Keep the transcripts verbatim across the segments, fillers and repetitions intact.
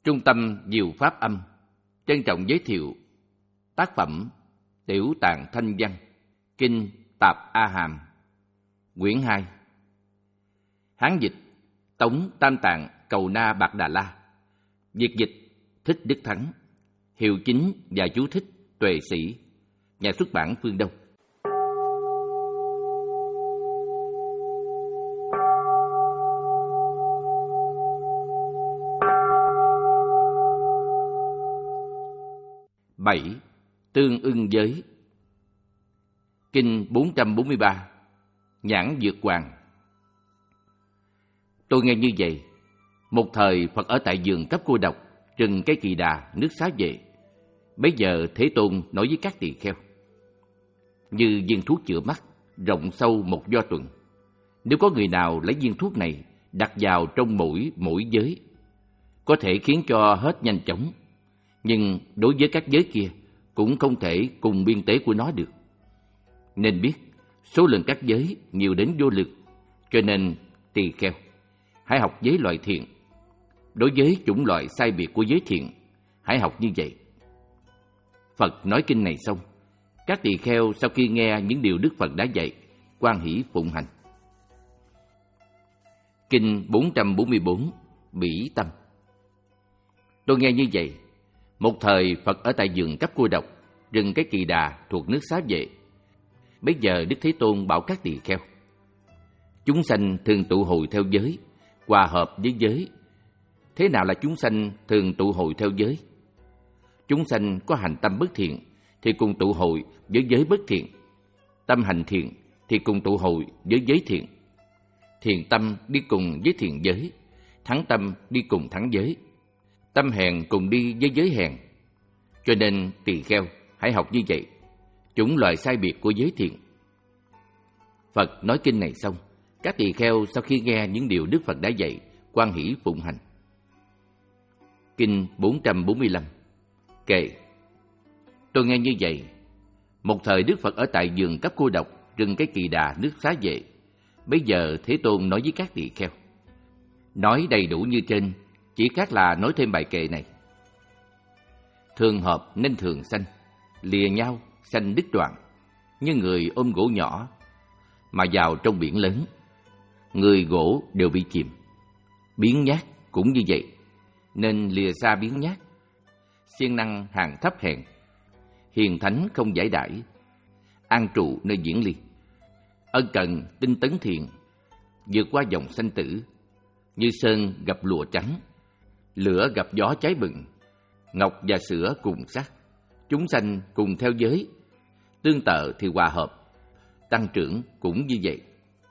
Trung tâm Diệu Pháp Âm trân trọng giới thiệu tác phẩm Tiểu Tạng Thanh Văn, Kinh Tạp A Hàm, quyển hai. Hán dịch Tống Tam Tạng Cầu Na Bạc Đà La. Việt dịch Thích Đức Thắng. Hiệu chính và chú thích Tuệ Sĩ. Nhà xuất bản Phương Đông. bảy. Tương ưng giới. Kinh bốn trăm bốn mươi ba. Nhãn Dược Hoàng. Tôi nghe như vậy. Một thời Phật ở tại vườn cấp cô độc, rừng cây Kỳ Đà, nước Xá Vệ. Bấy giờ Thế Tôn nói với các tỳ kheo: như viên thuốc chữa mắt, rộng sâu một do tuần. Nếu có người nào lấy viên thuốc này đặt vào trong mũi mỗi giới, có thể khiến cho hết nhanh chóng, nhưng đối với các giới kia cũng không thể cùng biên tế của nó được. Nên biết số lượng các giới nhiều đến vô lực, cho nên tỳ kheo hãy học giới loại thiện. Đối với chủng loại sai biệt của giới thiện, hãy học như vậy. Phật nói kinh này xong, các tỳ kheo sau khi nghe những điều Đức Phật đã dạy, hoan hỷ phụng hành. Kinh bốn trăm bốn mươi bốn. Bỉ Tâm. Tôi nghe như vậy. Một thời Phật ở tại vườn cấp cô độc, rừng cái Kỳ Đà thuộc nước Xá Vệ. Bây giờ Đức Thế Tôn bảo các tỳ kheo: chúng sanh thường tụ hội theo giới, hòa hợp với giới. Thế nào là chúng sanh thường tụ hội theo giới? Chúng sanh có hành tâm bất thiện thì cùng tụ hội với giới bất thiện. Tâm hành thiện thì cùng tụ hội với giới thiện. Thiện tâm đi cùng với thiện giới, thắng tâm đi cùng thắng giới. Tâm hèn cùng đi với giới hèn. Cho nên tỳ kheo hãy học như vậy, chủng loại sai biệt của giới thiện. Phật nói kinh này xong, các tỳ kheo sau khi nghe những điều Đức Phật đã dạy, hoan hỷ phụng hành. Kinh bốn trăm bốn mươi lăm. Kệ. Tôi nghe như vậy. Một thời Đức Phật ở tại vườn cấp cô độc, rừng cái Kỳ Đà, nước Xá Vệ. Bây giờ Thế Tôn nói với các tỳ kheo. Nói đầy đủ như trên, chỉ khác là nói thêm bài kệ này. Thường hợp nên thường sanh, lìa nhau sanh đứt đoạn. Như người ôm gỗ nhỏ mà vào trong biển lớn, người gỗ đều bị chìm. Biến nhát cũng như vậy, nên lìa xa biến nhát. Siêng năng hàng thấp hèn, hiền thánh không giải đãi, an trụ nơi diễn ly. Ân cần tinh tấn thiện, vượt qua dòng sanh tử. Như sơn gặp lụa trắng, lửa gặp gió cháy bừng, ngọc và sữa cùng sắc. Chúng sanh cùng theo giới, tương tự thì hòa hợp, tăng trưởng cũng như vậy.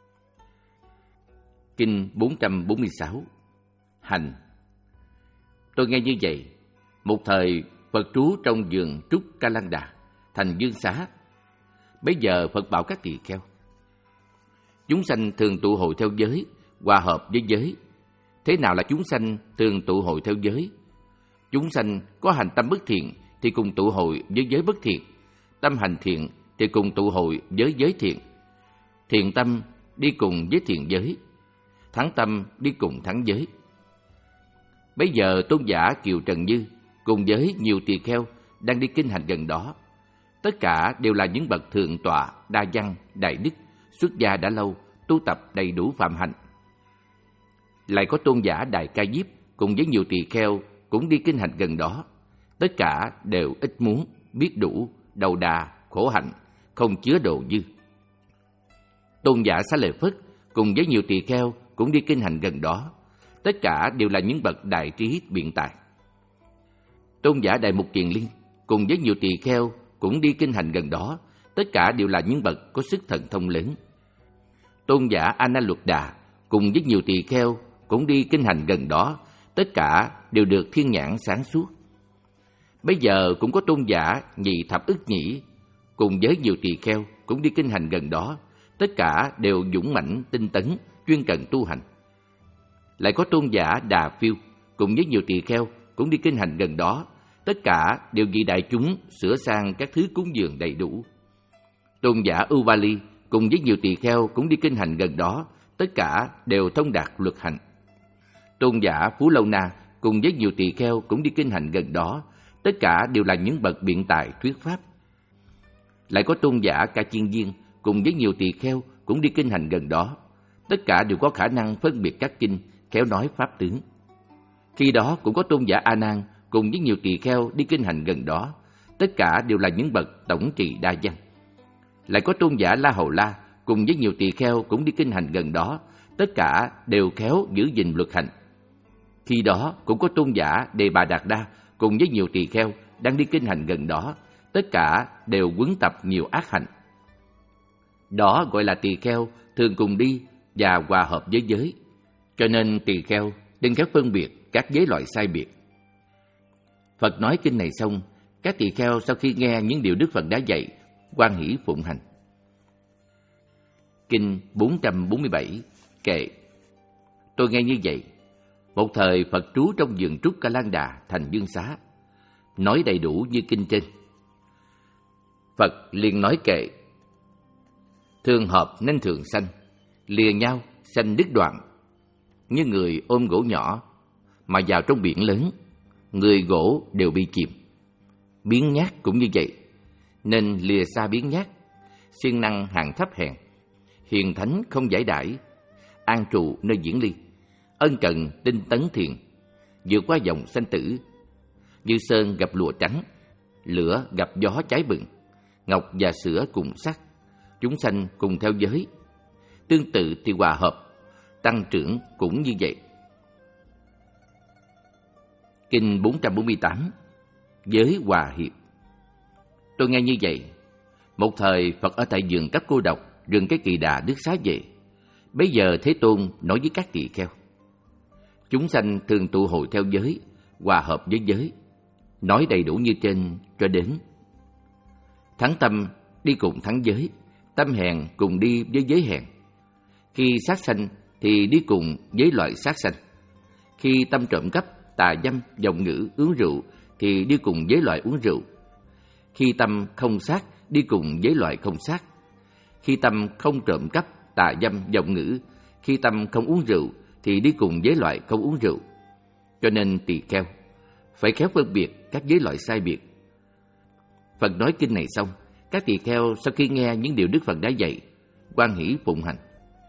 Kinh bốn trăm bốn mươi sáu. Hành. Tôi nghe như vậy. Một thời Phật trú trong vườn Trúc Ca Lăng Đà, thành Dương Xá. Bây giờ Phật bảo các tỳ kheo: chúng sanh thường tụ hội theo giới, hòa hợp với giới. Thế nào là chúng sanh thường tụ hội theo giới? Chúng sanh có hành tâm bất thiện thì cùng tụ hội với giới bất thiện. Tâm hành thiện thì cùng tụ hội với giới thiện. Thiện tâm đi cùng với thiện giới, thắng tâm đi cùng thắng giới. Bây giờ tôn giả Kiều Trần Như cùng với nhiều tỳ kheo đang đi kinh hành gần đó. Tất cả đều là những bậc thượng tọa, đa văn, đại đức, xuất gia đã lâu, tu tập đầy đủ phạm hạnh. Lại có tôn giả Đại Ca Diếp cùng với nhiều tỳ kheo cũng đi kinh hành gần đó. Tất cả đều ít muốn, biết đủ, đầu đà, khổ hạnh, không chứa đồ dư. Tôn giả Xá Lợi Phất cùng với nhiều tỳ kheo cũng đi kinh hành gần đó. Tất cả đều là những bậc đại trí biện tài. Tôn giả Đại Mục Kiền Liên cùng với nhiều tỳ kheo cũng đi kinh hành gần đó. Tất cả đều là những bậc có sức thần thông lớn. Tôn giả A Na Luật Đà cùng với nhiều tỳ kheo cũng đi kinh hành gần đó. Tất cả đều được thiên nhãn sáng suốt. Bây giờ cũng có tôn giả Nhị Thập Ức Nhĩ cùng với nhiều tỳ kheo cũng đi kinh hành gần đó. Tất cả đều dũng mãnh tinh tấn, chuyên cần tu hành. Lại có tôn giả Đà Phiêu cùng với nhiều tỳ kheo cũng đi kinh hành gần đó. Tất cả đều vì đại chúng sửa sang các thứ cúng dường đầy đủ. Tôn giả Ubali cùng với nhiều tỳ kheo cũng đi kinh hành gần đó. Tất cả đều thông đạt luật hạnh. Tôn giả Phú Lâu Na cùng với nhiều tỳ kheo cũng đi kinh hành gần đó, tất cả đều là những bậc biện tài thuyết pháp. Lại có tôn giả Ca Chiên Viên cùng với nhiều tỳ kheo cũng đi kinh hành gần đó, tất cả đều có khả năng phân biệt các kinh, khéo nói pháp tướng. Khi đó cũng có tôn giả A Nan cùng với nhiều tỳ kheo đi kinh hành gần đó, tất cả đều là những bậc tổng trì đa văn. Lại có tôn giả La Hầu La cùng với nhiều tỳ kheo cũng đi kinh hành gần đó, tất cả đều khéo giữ gìn luật hành. Khi đó cũng có tôn giả Đề Bà Đạt Đa cùng với nhiều tỳ kheo đang đi kinh hành gần đó, tất cả đều quấn tập nhiều ác hạnh. Đó gọi là tỳ kheo thường cùng đi và hòa hợp với giới. Cho nên tỳ kheo đừng khéo phân biệt các giới loại sai biệt. Phật nói kinh này xong, các tỳ kheo sau khi nghe những điều Đức Phật đã dạy, hoan hỷ phụng hành. Kinh bốn trăm bốn mươi bảy kệ: Tôi nghe như vậy, một thời Phật trú trong vườn trúc Ca Lan Đà thành Dương Xá, nói đầy đủ như kinh trên. Phật liền nói kệ: Thường hợp nên thường sanh, lìa nhau sanh đứt đoạn. Như người ôm gỗ nhỏ mà vào trong biển lớn, người gỗ đều bị chìm. Biến nhát cũng như vậy, nên lìa xa biến nhát. Siêng năng hạng thấp hèn, hiền thánh không giải đãi, an trụ nơi diễn ly, ân cần tinh tấn thiền, vượt qua dòng sanh tử. Như sơn gặp lụa trắng, lửa gặp gió cháy bừng, ngọc và sữa cùng sắc, chúng sanh cùng theo giới. Tương tự thì hòa hợp, tăng trưởng cũng như vậy. Kinh bốn trăm bốn mươi tám Giới hòa hiệp. Tôi nghe như vậy, một thời Phật ở tại vườn Cấp Cô Độc, rừng Cái Kỳ Đà nước Xá Vệ. Bấy giờ Thế Tôn nói với các tỳ kheo: Chúng sanh thường tụ hội theo giới, hòa hợp với giới, nói đầy đủ như trên cho đến: Thắng tâm đi cùng thắng giới, tâm hèn cùng đi với giới hèn. Khi sát sanh thì đi cùng với loại sát sanh. Khi tâm trộm cắp, tà dâm, vọng ngữ, uống rượu thì đi cùng với loại uống rượu. Khi tâm không sát, đi cùng với loại không sát. Khi tâm không trộm cắp, tà dâm, vọng ngữ, khi tâm không uống rượu thì đi cùng với loại không uống rượu. Cho nên tỳ kheo phải khéo phân biệt các giới loại sai biệt. Phật nói kinh này xong, các tỳ kheo sau khi nghe những điều Đức Phật đã dạy, hoan hỷ phụng hành.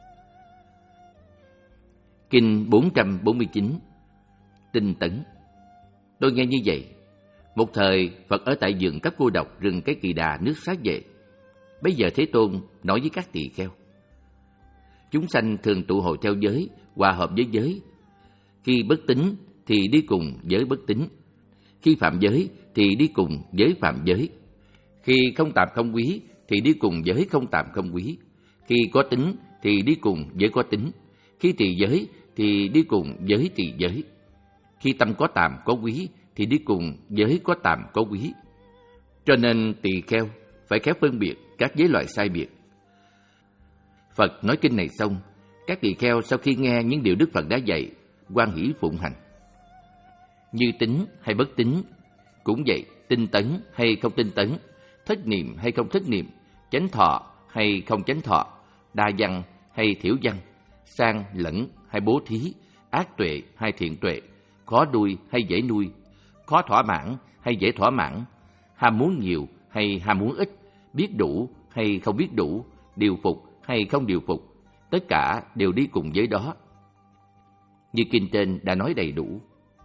Kinh bốn trăm bốn mươi chín Tinh tấn. Tôi nghe như vậy, một thời Phật ở tại vườn Cấp Cô Độc, rừng Cái Kỳ Đà nước Xá Vệ. Bây giờ Thế Tôn nói với các tỳ kheo: Chúng sanh thường tụ hội theo giới, hòa hợp với giới. Khi bất tín thì đi cùng giới bất tín. Khi phạm giới thì đi cùng giới phạm giới. Khi không tàm không quý thì đi cùng giới không tàm không quý. Khi có tín thì đi cùng giới có tín. Khi tỳ giới thì đi cùng giới tỳ giới. Khi tâm có tàm có quý thì đi cùng giới có tàm có quý. Cho nên tỳ kheo phải khéo phân biệt các giới loại sai biệt. Phật nói kinh này xong, các tỳ kheo sau khi nghe những điều Đức Phật đã dạy, hoan hỷ phụng hành. Như tín hay bất tín cũng vậy, tinh tấn hay không tinh tấn, thất niệm hay không thất niệm, chánh thọ hay không chánh thọ, đa văn hay thiểu văn, sang lẫn hay bố thí, ác tuệ hay thiện tuệ, khó nuôi hay dễ nuôi, khó thỏa mãn hay dễ thỏa mãn, ham muốn nhiều hay ham muốn ít, biết đủ hay không biết đủ, điều phục hay không điều phục, tất cả đều đi cùng với đó. Như kinh trên đã nói đầy đủ.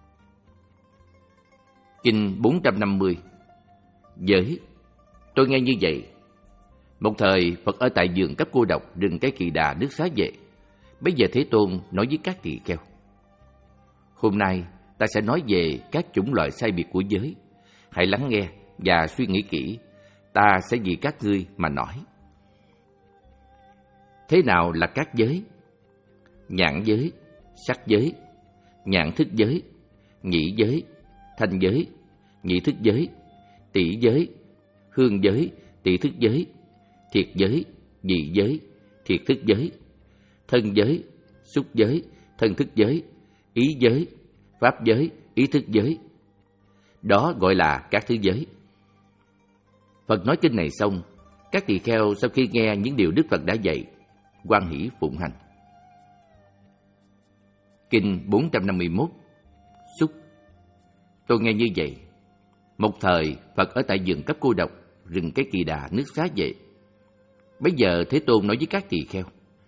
Kinh bốn trăm năm mươi Giới. Tôi nghe như vậy, một thời Phật ở tại vườn Cấp Cô Độc, rừng Cái Kỳ Đà nước Xá Vệ. Bây giờ Thế Tôn nói với các tỳ kheo: Hôm nay ta sẽ nói về các chủng loại sai biệt của giới. Hãy lắng nghe và suy nghĩ kỹ, ta sẽ vì các ngươi mà nói. Thế nào là các giới? Nhãn giới, sắc giới, nhãn thức giới, nhĩ giới, thanh giới, nhị thức giới, tỷ giới, hương giới, tỷ thức giới, thiệt giới, vị giới, thiệt thức giới, thân giới, xúc giới, thân thức giới, ý giới, pháp giới, ý thức giới. Đó gọi là các thứ giới. Phật nói kinh này xong, các tỳ kheo sau khi nghe những điều Đức Phật đã dạy, hoan hỷ phụng hành. Kinh bốn trăm năm mươi mốt Xúc. Tôi nghe như vậy. Một thời, Phật ở tại vườn cấp cô độc, rừng cái Kỳ Đà, nước Xá Vệ. Bấy giờ Thế Tôn nói với các tỳ kheo: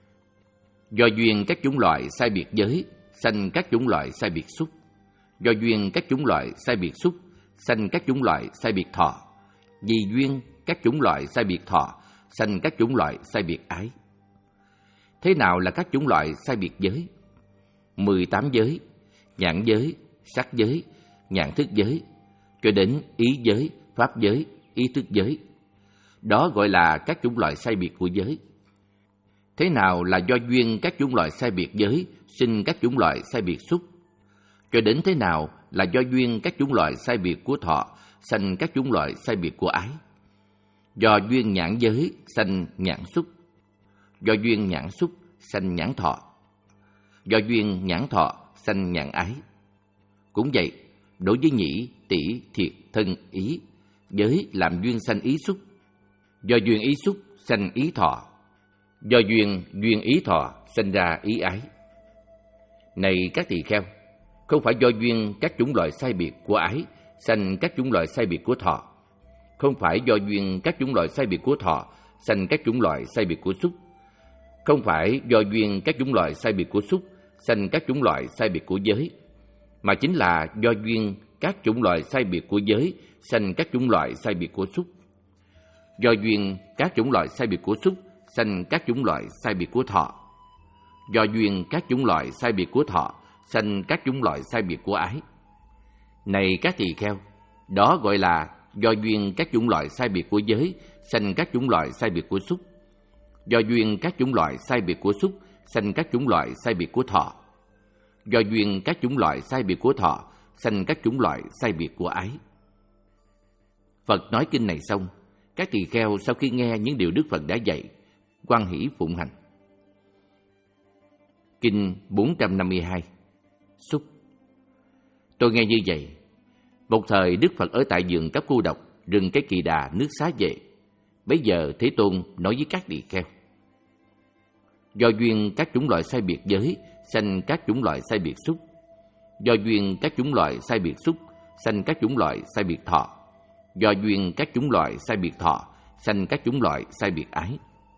do duyên các chủng loại sai biệt giới, sanh các chủng loại sai biệt xúc. Do duyên các chủng loại sai biệt xúc, sanh các chủng loại sai biệt thọ. Vì duyên các chủng loại sai biệt thọ, sanh các chủng loại sai biệt ái. Thế nào là các chủng loại sai biệt giới? Mười tám giới: nhãn giới, sắc giới, nhãn thức giới, cho đến ý giới, pháp giới, ý thức giới. Đó gọi là các chủng loại sai biệt của giới. Thế nào là do duyên các chủng loại sai biệt giới sinh các chủng loại sai biệt xúc? Cho đến thế nào là do duyên các chủng loại sai biệt của thọ sanh các chủng loại sai biệt của ái? Do duyên nhãn giới sanh nhãn xúc. Do duyên nhãn xúc sanh nhãn thọ. Do duyên nhãn thọ sanh nhãn ái. Cũng vậy, đối với nhĩ, tỷ, thiệt, thân, ý, giới làm duyên sanh ý xúc. Do duyên ý xúc sanh ý thọ. Do duyên duyên ý thọ sanh ra ý ái. Này các tỳ kheo, không phải do duyên các chủng loại sai biệt của ái sanh các chủng loại sai biệt của thọ. Không phải do duyên các chủng loại sai biệt của thọ sanh các chủng loại sai biệt của xúc. Không phải do duyên các chủng loại sai biệt của xúc sanh các chủng loại sai biệt của giới, mà chính là do duyên các chủng loại sai biệt của giới sanh các chủng loại sai biệt của xúc. Do duyên các chủng loại sai biệt của xúc sanh các chủng loại sai biệt của thọ. Do duyên các chủng loại sai biệt của thọ sanh các chủng loại sai biệt của ái. Này các tỳ kheo, đó gọi là do duyên các chủng loại sai biệt của giới sanh các chủng loại sai biệt của xúc. Do duyên các chủng loại sai biệt của xúc sanh các chủng loại sai biệt của thọ. Do duyên các chủng loại sai biệt của thọ sanh các chủng loại sai biệt của ái. Phật nói kinh này xong, các tỳ kheo sau khi nghe những điều Đức Phật đã dạy, hoan hỷ phụng hành. Kinh bốn trăm năm mươi hai. Xúc. Tôi nghe như vậy. Một thời Đức Phật ở tại vườn cấp cô độc, rừng cái Kỳ Đà, nước Xá Vệ. Bấy giờ Thế Tôn nói với các tỳ kheo: do duyên các chủng loại sai biệt giới sanh các chủng loại sai biệt xúc. Do duyên các chủng loại sai biệt xúc sanh các chủng loại sai biệt thọ. Do duyên các chủng loại sai biệt thọ sanh các chủng loại sai biệt ái.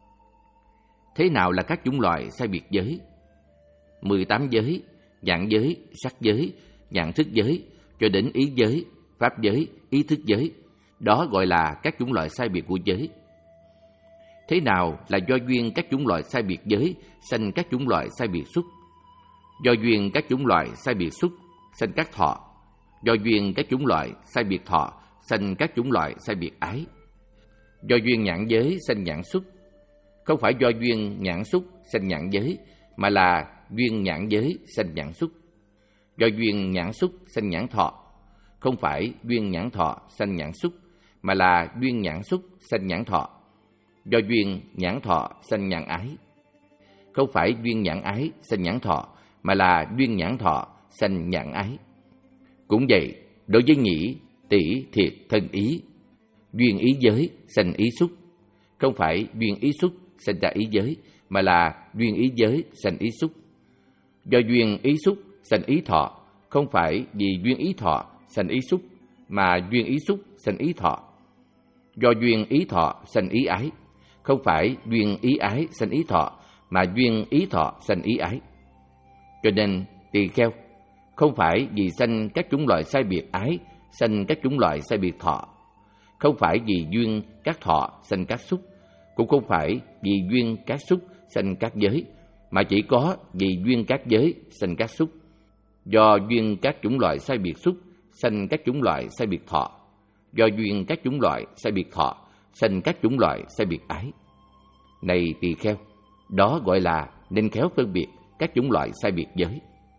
Thế nào là các chủng loại sai biệt giới? Mười tám giới: nhãn giới, sắc giới, nhãn thức giới, cho đến ý giới, pháp giới, ý thức giới. Đó gọi là các chủng loại sai biệt của giới. Thế nào là do duyên các chủng loại sai biệt giới sanh các chủng loại sai biệt xúc? Do duyên các chủng loại sai biệt xúc sanh các thọ. Do duyên các chủng loại sai biệt thọ sanh các chủng loại sai biệt ái. Do duyên nhãn giới sanh nhãn xúc. Không phải do duyên nhãn xúc sanh nhãn giới, mà là duyên nhãn giới sanh nhãn xúc. Do duyên nhãn xúc sanh nhãn thọ. Không phải duyên nhãn thọ sanh nhãn xúc, mà là duyên nhãn xúc sanh nhãn thọ. Do duyên nhãn thọ sanh nhãn ái. Không phải duyên nhãn ái sanh nhãn thọ, mà là duyên nhãn thọ sanh nhãn ái. Cũng vậy, đối với nhĩ, tỷ, thiệt, thân, ý, duyên ý giới sanh ý xúc. Không phải duyên ý xúc sanh ra ý giới, mà là duyên ý giới sanh ý xúc. Do duyên ý xúc sanh ý thọ. Không phải vì duyên ý thọ sanh ý xúc, mà duyên ý xúc sanh ý thọ. Do duyên ý thọ sanh ý ái. Không phải duyên ý ái sanh ý thọ, mà duyên ý thọ sanh ý ái. Cho nên tỳ kheo, không phải vì sanh các chủng loại sai biệt ái sanh các chủng loại sai biệt thọ. Không phải vì duyên các thọ sanh các xúc, cũng không phải vì duyên các xúc sanh các giới, mà chỉ có vì duyên các giới sanh các xúc. Do duyên các chủng loại sai biệt xúc sanh các chủng loại sai biệt thọ. Do duyên các chủng loại sai biệt thọ sanh các chủng loại sai biệt ái. Này tỳ kheo, đó gọi là nên khéo phân biệt các chủng loại sai biệt giới.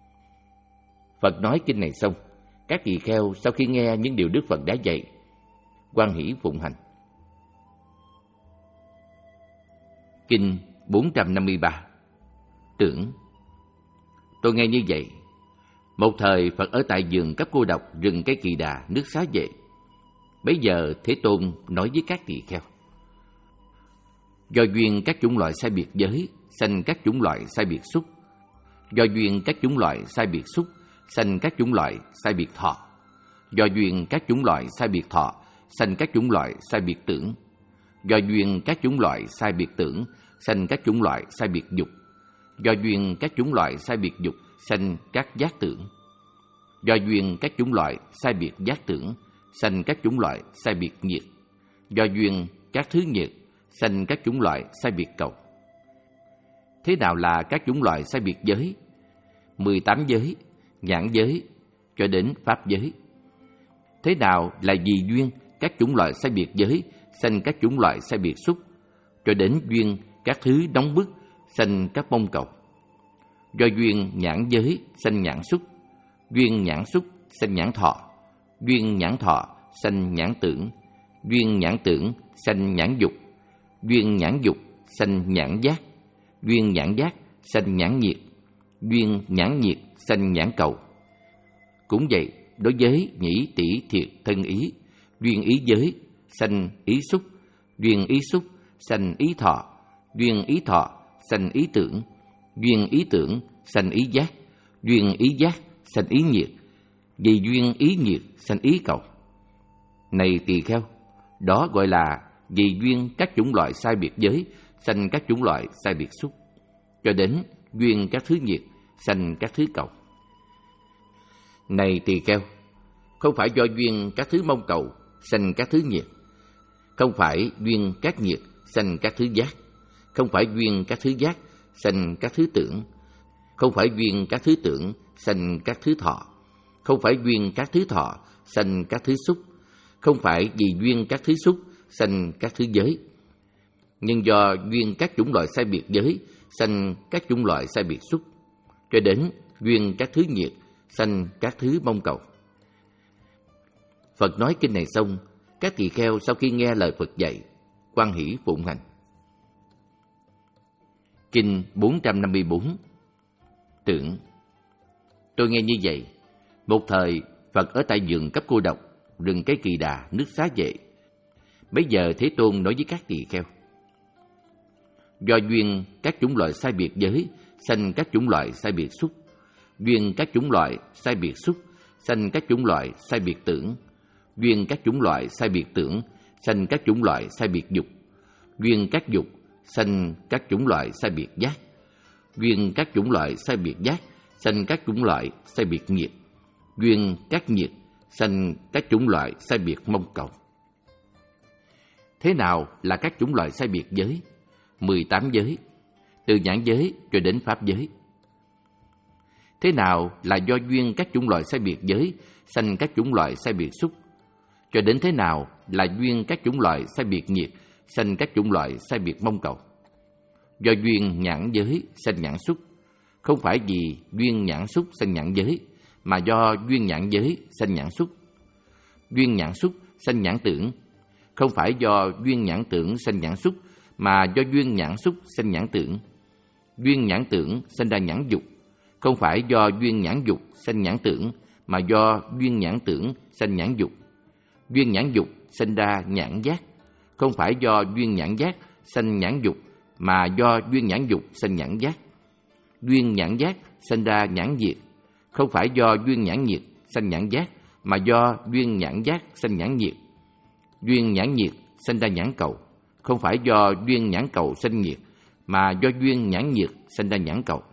Phật nói kinh này xong, các tỳ kheo sau khi nghe những điều Đức Phật đã dạy, hoan hỷ phụng hành. Kinh bốn trăm năm mươi ba. Tưởng. Tôi nghe như vậy. Một thời Phật ở tại vườn cấp cô độc, rừng cái Kỳ Đà, nước Xá Vệ. Bấy giờ Thế Tôn nói với các tỳ kheo: do duyên các chủng loại sai biệt giới sanh các chủng loại sai biệt xúc. Do duyên các chủng loại sai biệt xúc sanh các chủng loại sai biệt thọ. Do duyên các chủng loại sai biệt thọ, sanh các chủng loại sai biệt tưởng. Do duyên các chủng loại sai biệt tưởng, sanh các chủng loại sai biệt dục. Do duyên các chủng loại sai biệt dục, sanh các giác tưởng. Do duyên các chủng loại sai biệt giác tưởng, sanh các chủng loại sai biệt nhiệt. Do duyên các thứ nhiệt, sanh các chủng loại sai biệt cầu. Thế nào là các chủng loại sai biệt giới? mười tám giới, nhãn giới, cho đến pháp giới. Thế nào là vì duyên các chủng loại sai biệt giới, sanh các chủng loại sai biệt xúc, cho đến duyên các thứ nóng bức, sanh các mong cầu. Do duyên nhãn giới, sanh nhãn xúc. Duyên nhãn xúc, sanh nhãn thọ. Duyên nhãn thọ, sanh nhãn tưởng. Duyên nhãn tưởng, sanh nhãn dục. Duyên nhãn dục, sanh nhãn giác. Duyên nhãn giác, sanh nhãn nhiệt. Duyên nhãn nhiệt, sanh nhãn cầu. Cũng vậy, đối với nhĩ tỷ thiệt thân ý, duyên ý giới, sanh ý xúc. Duyên ý xúc, sanh ý thọ. Duyên ý thọ, sanh ý tưởng. Duyên ý tưởng, sanh ý giác. Duyên ý giác, sanh ý nhiệt. Vì duyên ý nhiệt, sanh ý cầu. Này tỳ kheo, đó gọi là vì duyên các chủng loại sai biệt giới, sanh các chủng loại sai biệt xúc, cho đến duyên các thứ nhiệt, sanh các thứ cầu. Này tỳ kheo, không phải do duyên các thứ mong cầu, sanh các thứ nhiệt. Không phải duyên các nhiệt, sanh các thứ giác. Không phải duyên các thứ giác, sanh các thứ tưởng. Không phải duyên các thứ tưởng, sanh các thứ thọ. Không phải duyên các thứ thọ, sanh các thứ xúc. Không phải vì duyên các thứ xúc, sanh các thứ giới. Nhưng do duyên các chủng loại sai biệt giới, sanh các chủng loại sai biệt xúc, cho đến duyên các thứ nhiệt, sanh các thứ mong cầu. Phật nói kinh này xong, các tỳ kheo sau khi nghe lời Phật dạy, hoan hỷ phụng hành. Kinh bốn trăm năm mươi bốn. Tưởng. Tôi nghe như vậy, một thời Phật ở tại vườn Cấp Cô Độc, rừng Cây Kỳ Đà, nước Xá Vệ. Bấy giờ Thế Tôn nói với các tỳ kheo: do duyên các chủng loại sai biệt giới, sanh các chủng loại sai biệt xúc. Duyên các chủng loại sai biệt xúc, sanh các chủng loại sai biệt tưởng. Duyên các chủng loại sai biệt tưởng, sanh các chủng loại sai biệt dục. Duyên các dục, sanh các chủng loại sai biệt giác. Duyên các chủng loại sai biệt giác, sanh các chủng loại sai biệt nhiệt. Duyên các nhiệt, sanh các chủng loại sai biệt mong cầu. Thế nào là các chủng loại sai biệt giới? mười tám giới, từ nhãn giới cho đến pháp giới. Thế nào là do duyên các chủng loại sai biệt giới, sanh các chủng loại sai biệt xúc, cho đến thế nào là duyên các chủng loại sai biệt nhiệt, sanh các chủng loại sai biệt mong cầu. Do duyên nhãn giới sanh nhãn xúc, không phải vì duyên nhãn xúc sanh nhãn giới, mà do duyên nhãn giới sanh nhãn xúc. Duyên nhãn xúc sanh nhãn tưởng, không phải do duyên nhãn tưởng sanh nhãn xúc, mà do duyên nhãn xúc sanh nhãn tưởng. Duyên nhãn tưởng sanh ra nhãn dục, không phải do duyên nhãn dục sanh nhãn tưởng, mà do duyên nhãn tưởng sanh nhãn dục. Duyên nhãn dục sanh ra nhãn giác, không phải do duyên nhãn giác sanh nhãn dục, mà do duyên nhãn dục sanh nhãn giác. Duyên nhãn giác sanh ra nhãn nhiệt, không phải do duyên nhãn nhiệt sanh nhãn giác, mà do duyên nhãn giác sanh nhãn nhiệt. Duyên nhãn nhiệt sanh ra nhãn cầu, không phải do duyên nhãn cầu sanh nhiệt, mà do duyên nhãn nhiệt sanh ra nhãn cầu.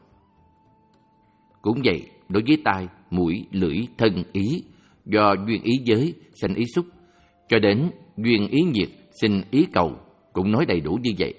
Cũng vậy, đối với tai, mũi, lưỡi, thân, ý, do duyên ý giới sanh ý xúc, cho đến duyên ý nhiệt sinh ý cầu, cũng nói đầy đủ như vậy.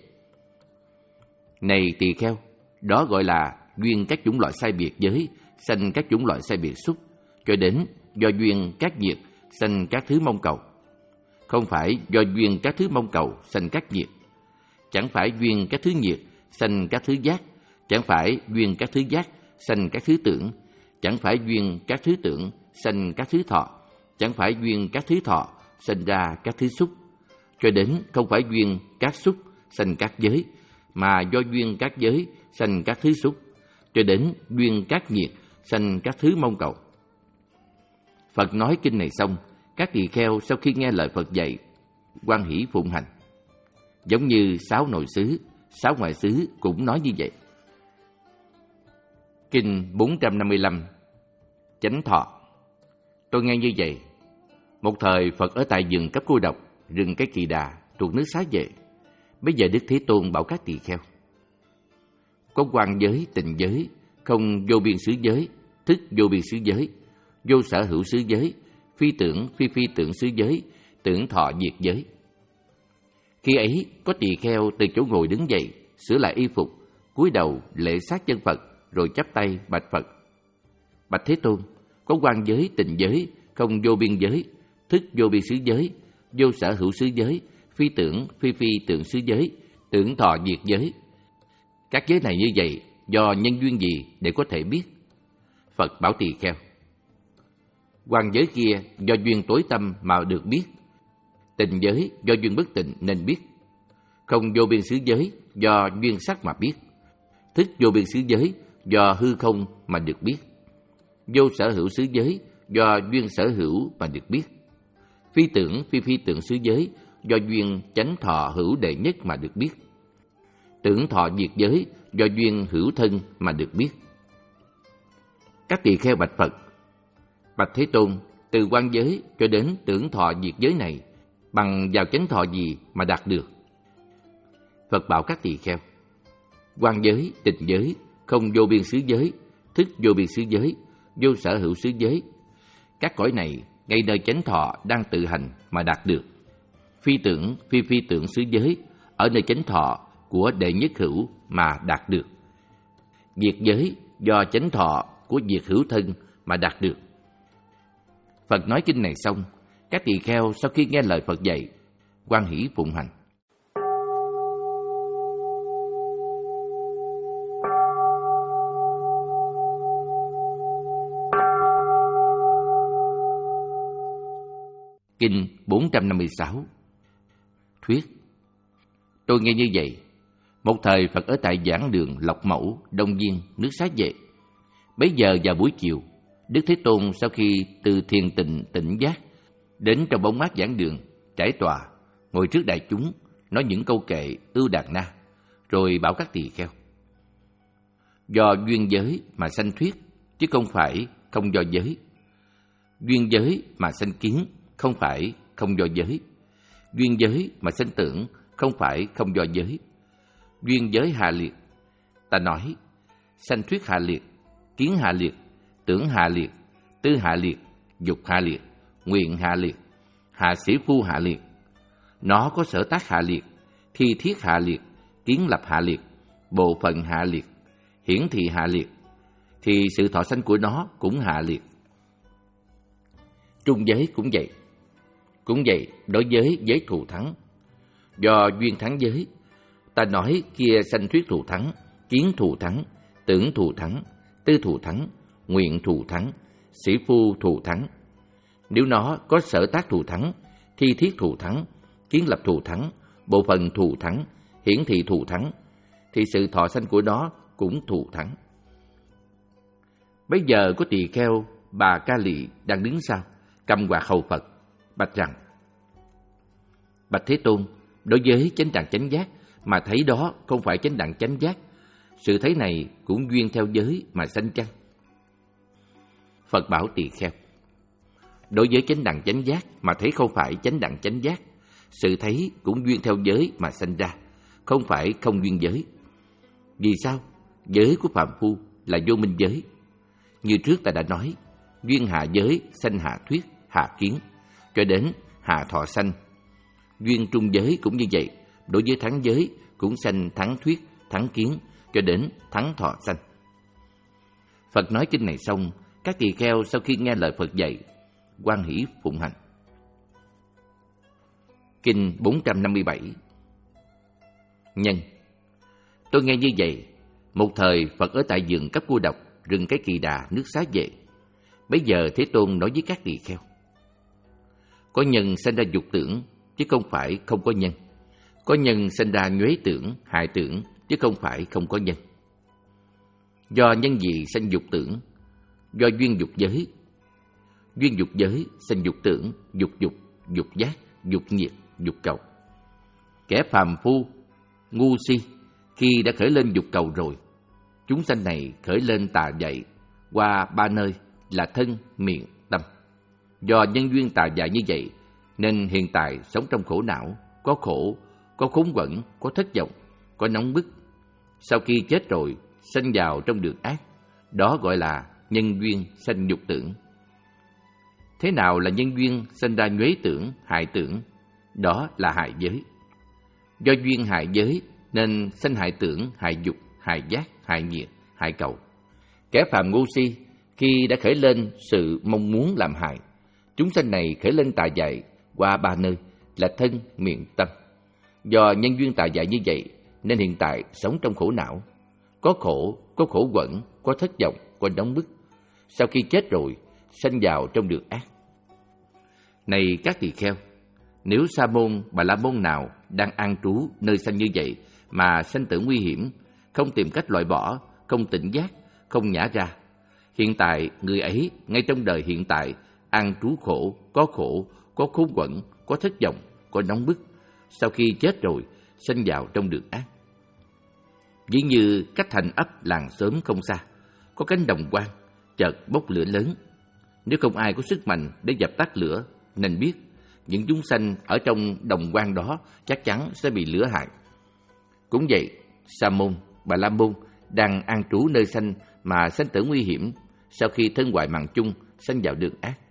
Này tỳ kheo, đó gọi là duyên các chủng loại sai biệt giới sanh các chủng loại sai biệt xúc, cho đến do duyên các nhiệt sanh các thứ mong cầu. Không phải do duyên các thứ mong cầu sanh các nhiệt, chẳng phải duyên các thứ nhiệt sanh các thứ giác, chẳng phải duyên các thứ giác sanh các thứ tưởng, chẳng phải duyên các thứ tưởng sanh các thứ thọ, chẳng phải duyên các thứ thọ sanh ra các thứ xúc, cho đến không phải duyên các xúc sanh các giới, mà do duyên các giới sanh các thứ xúc, cho đến duyên các nhiệt sanh các thứ mong cầu. Phật nói kinh này xong, các tỳ kheo sau khi nghe lời Phật dạy, hoan hỷ phụng hành. Giống như sáu nội xứ, sáu ngoại xứ cũng nói như vậy. Kinh bốn trăm năm mươi lăm. Chánh thọ. Tôi nghe như vậy, Một thời Phật ở tại vườn Cấp Cô Độc, rừng Cái Kỳ Đà thuộc nước Xá Vệ. Bây giờ Đức Thế Tôn bảo các tỳ kheo: có quan giới, tịnh giới, không vô biên xứ giới, thức vô biên xứ giới, vô sở hữu xứ giới, phi tưởng phi phi tưởng xứ giới, tưởng thọ diệt giới. Khi ấy có tỳ kheo từ chỗ ngồi đứng dậy, sửa lại y phục, cúi đầu lễ sát chân Phật, rồi chắp tay bạch Phật: bạch Thế Tôn, có quan giới, tịnh giới, không vô biên giới, thức vô biên xứ giới, vô sở hữu xứ giới, phi tưởng phi phi tưởng xứ giới, tưởng thọ diệt giới. Các giới này như vậy do nhân duyên gì để có thể biết? Phật bảo tỳ kheo: quan giới kia do duyên tối tâm mà được biết, tịnh giới do duyên bất tịnh nên biết, không vô biên xứ giới do duyên sắc mà biết, thức vô biên xứ giới do hư không mà được biết, vô sở hữu xứ giới do duyên sở hữu mà được biết, phi tưởng phi phi tưởng xứ giới do duyên chánh thọ hữu đệ nhất mà được biết, tưởng thọ diệt giới do duyên hữu thân mà được biết. Các tỳ kheo bạch Phật: bạch Thế Tôn, từ quan giới cho đến tưởng thọ diệt giới này, bằng vào chánh thọ gì mà đạt được? Phật bảo các tỳ kheo: quan giới, tịnh giới, không vô biên xứ giới, thức vô biên xứ giới, vô sở hữu xứ giới. Các cõi này ngay nơi chánh thọ đang tự hành mà đạt được. Phi tưởng phi phi tưởng xứ giới, ở nơi chánh thọ của đệ nhất hữu mà đạt được. Diệt giới do chánh thọ của diệt hữu thân mà đạt được. Phật nói kinh này xong, các tỳ kheo sau khi nghe lời Phật dạy, hoan hỷ phụng hành. Kinh bốn trăm năm mươi sáu. Thuyết: tôi nghe như vậy. Một thời Phật ở tại giảng đường Lộc Mẫu, Đông Viên, nước Xá Vệ. Bấy giờ vào buổi chiều, Đức Thế Tôn sau khi từ thiền tịnh tỉnh giác, đến trong bóng mát giảng đường, trải tòa, ngồi trước đại chúng, nói những câu kệ ưu đàn na, rồi bảo các tỳ kheo: do duyên giới mà sanh thuyết, chứ không phải không do giới. Duyên giới mà sanh kiến, không phải không do giới. Duyên giới mà sanh tưởng, không phải không do giới. Duyên giới hạ liệt. Ta nói, sanh thuyết hạ liệt, kiến hạ liệt, tưởng hạ liệt, tư hạ liệt, dục hạ liệt, nguyện hạ liệt, hạ sĩ phu hạ liệt. Nó có sở tác hạ liệt, thi thiết hạ liệt, kiến lập hạ liệt, bộ phận hạ liệt, hiển thị hạ liệt, thì sự thọ sanh của nó cũng hạ liệt. Trung giới cũng vậy. Cũng vậy, đối với giới thù thắng. Do duyên thắng giới, ta nói kia sanh thuyết thù thắng, kiến thù thắng, tưởng thù thắng, tư thù thắng, nguyện thù thắng, sĩ phu thù thắng. Nếu nó có sở tác thù thắng, thi thiết thù thắng, kiến lập thù thắng, bộ phận thù thắng, hiển thị thù thắng, thì sự thọ sanh của nó cũng thù thắng. Bây giờ có tỳ kheo Bà Ca Lị đang đứng sau, cầm quạt hầu Phật, bạch rằng: bạch Thế Tôn, đối với chánh đẳng chánh giác mà thấy đó không phải chánh đẳng chánh giác, sự thấy này cũng duyên theo giới mà sanh chăng? Phật bảo tỳ kheo: đối với chánh đẳng chánh giác mà thấy không phải chánh đẳng chánh giác, sự thấy cũng duyên theo giới mà sanh ra, không phải không duyên giới. Vì sao? Giới của phàm phu là vô minh giới. Như trước ta đã nói, duyên hạ giới sanh hạ thuyết, hạ kiến, cho đến hạ thọ sanh. Duyên trung giới cũng như vậy, đối với thắng giới cũng sanh thắng thuyết, thắng kiến, cho đến thắng thọ sanh. Phật nói kinh này xong, các tỳ kheo sau khi nghe lời Phật dạy, hoan hỷ phụng hành. Kinh bốn trăm năm mươi bảy. Nhân: tôi nghe như vậy. Một thời Phật ở tại vườn Cấp Cô Độc, rừng Cái Kỳ Đà, nước Xá Vệ. Bấy giờ Thế Tôn nói với các tỳ kheo: có nhân sanh ra dục tưởng, chứ không phải không có nhân. Có nhân sanh ra nhuế tưởng, hại tưởng, chứ không phải không có nhân. Do nhân gì sanh dục tưởng? Do duyên dục giới. Duyên dục giới sanh dục tưởng, dục dục, dục giác, dục nhiệt, dục cầu. Kẻ phàm phu, ngu si, khi đã khởi lên dục cầu rồi, chúng sanh này khởi lên tà dậy qua ba nơi là thân, miệng, tâm. Do nhân duyên tà dại như vậy, nên hiện tại sống trong khổ não, có khổ, có khốn quẫn, có thất vọng, có nóng bức. Sau khi chết rồi, sanh vào trong đường ác. Đó gọi là nhân duyên sanh nhục tưởng. Thế nào là nhân duyên sanh ra nhuế tưởng, hại tưởng? Đó là hại giới. Do duyên hại giới nên sanh hại tưởng, hại dục, hại giác, hại nhiệt, hại cầu. Kẻ phàm ngu si khi đã khởi lên sự mong muốn làm hại, chúng sanh này khởi lên tà dại qua ba nơi là thân, miệng, tâm. Do nhân duyên tà dại như vậy nên hiện tại sống trong khổ não, có khổ, có khổ quẩn, có thất vọng, có nóng bức. Sau khi chết rồi, sanh vào trong đường ác. Này các tỳ kheo, nếu sa môn, bà la môn nào đang an trú nơi sanh như vậy mà sanh tử nguy hiểm, không tìm cách loại bỏ, không tỉnh giác, không nhả ra, hiện tại người ấy ngay trong đời hiện tại an trú khổ, có khổ, có khốn quẫn, có thất vọng, có nóng bức. Sau khi chết rồi, sanh vào trong đường ác. Ví như cách thành ấp làng xóm không xa, có cánh đồng hoang, chợt bốc lửa lớn. Nếu không ai có sức mạnh để dập tắt lửa, nên biết những chúng sanh ở trong đồng hoang đó chắc chắn sẽ bị lửa hại. Cũng vậy, sa môn, bà la môn đang an trú nơi sanh mà sanh tử nguy hiểm, sau khi thân hoại mạng chung sanh vào đường ác.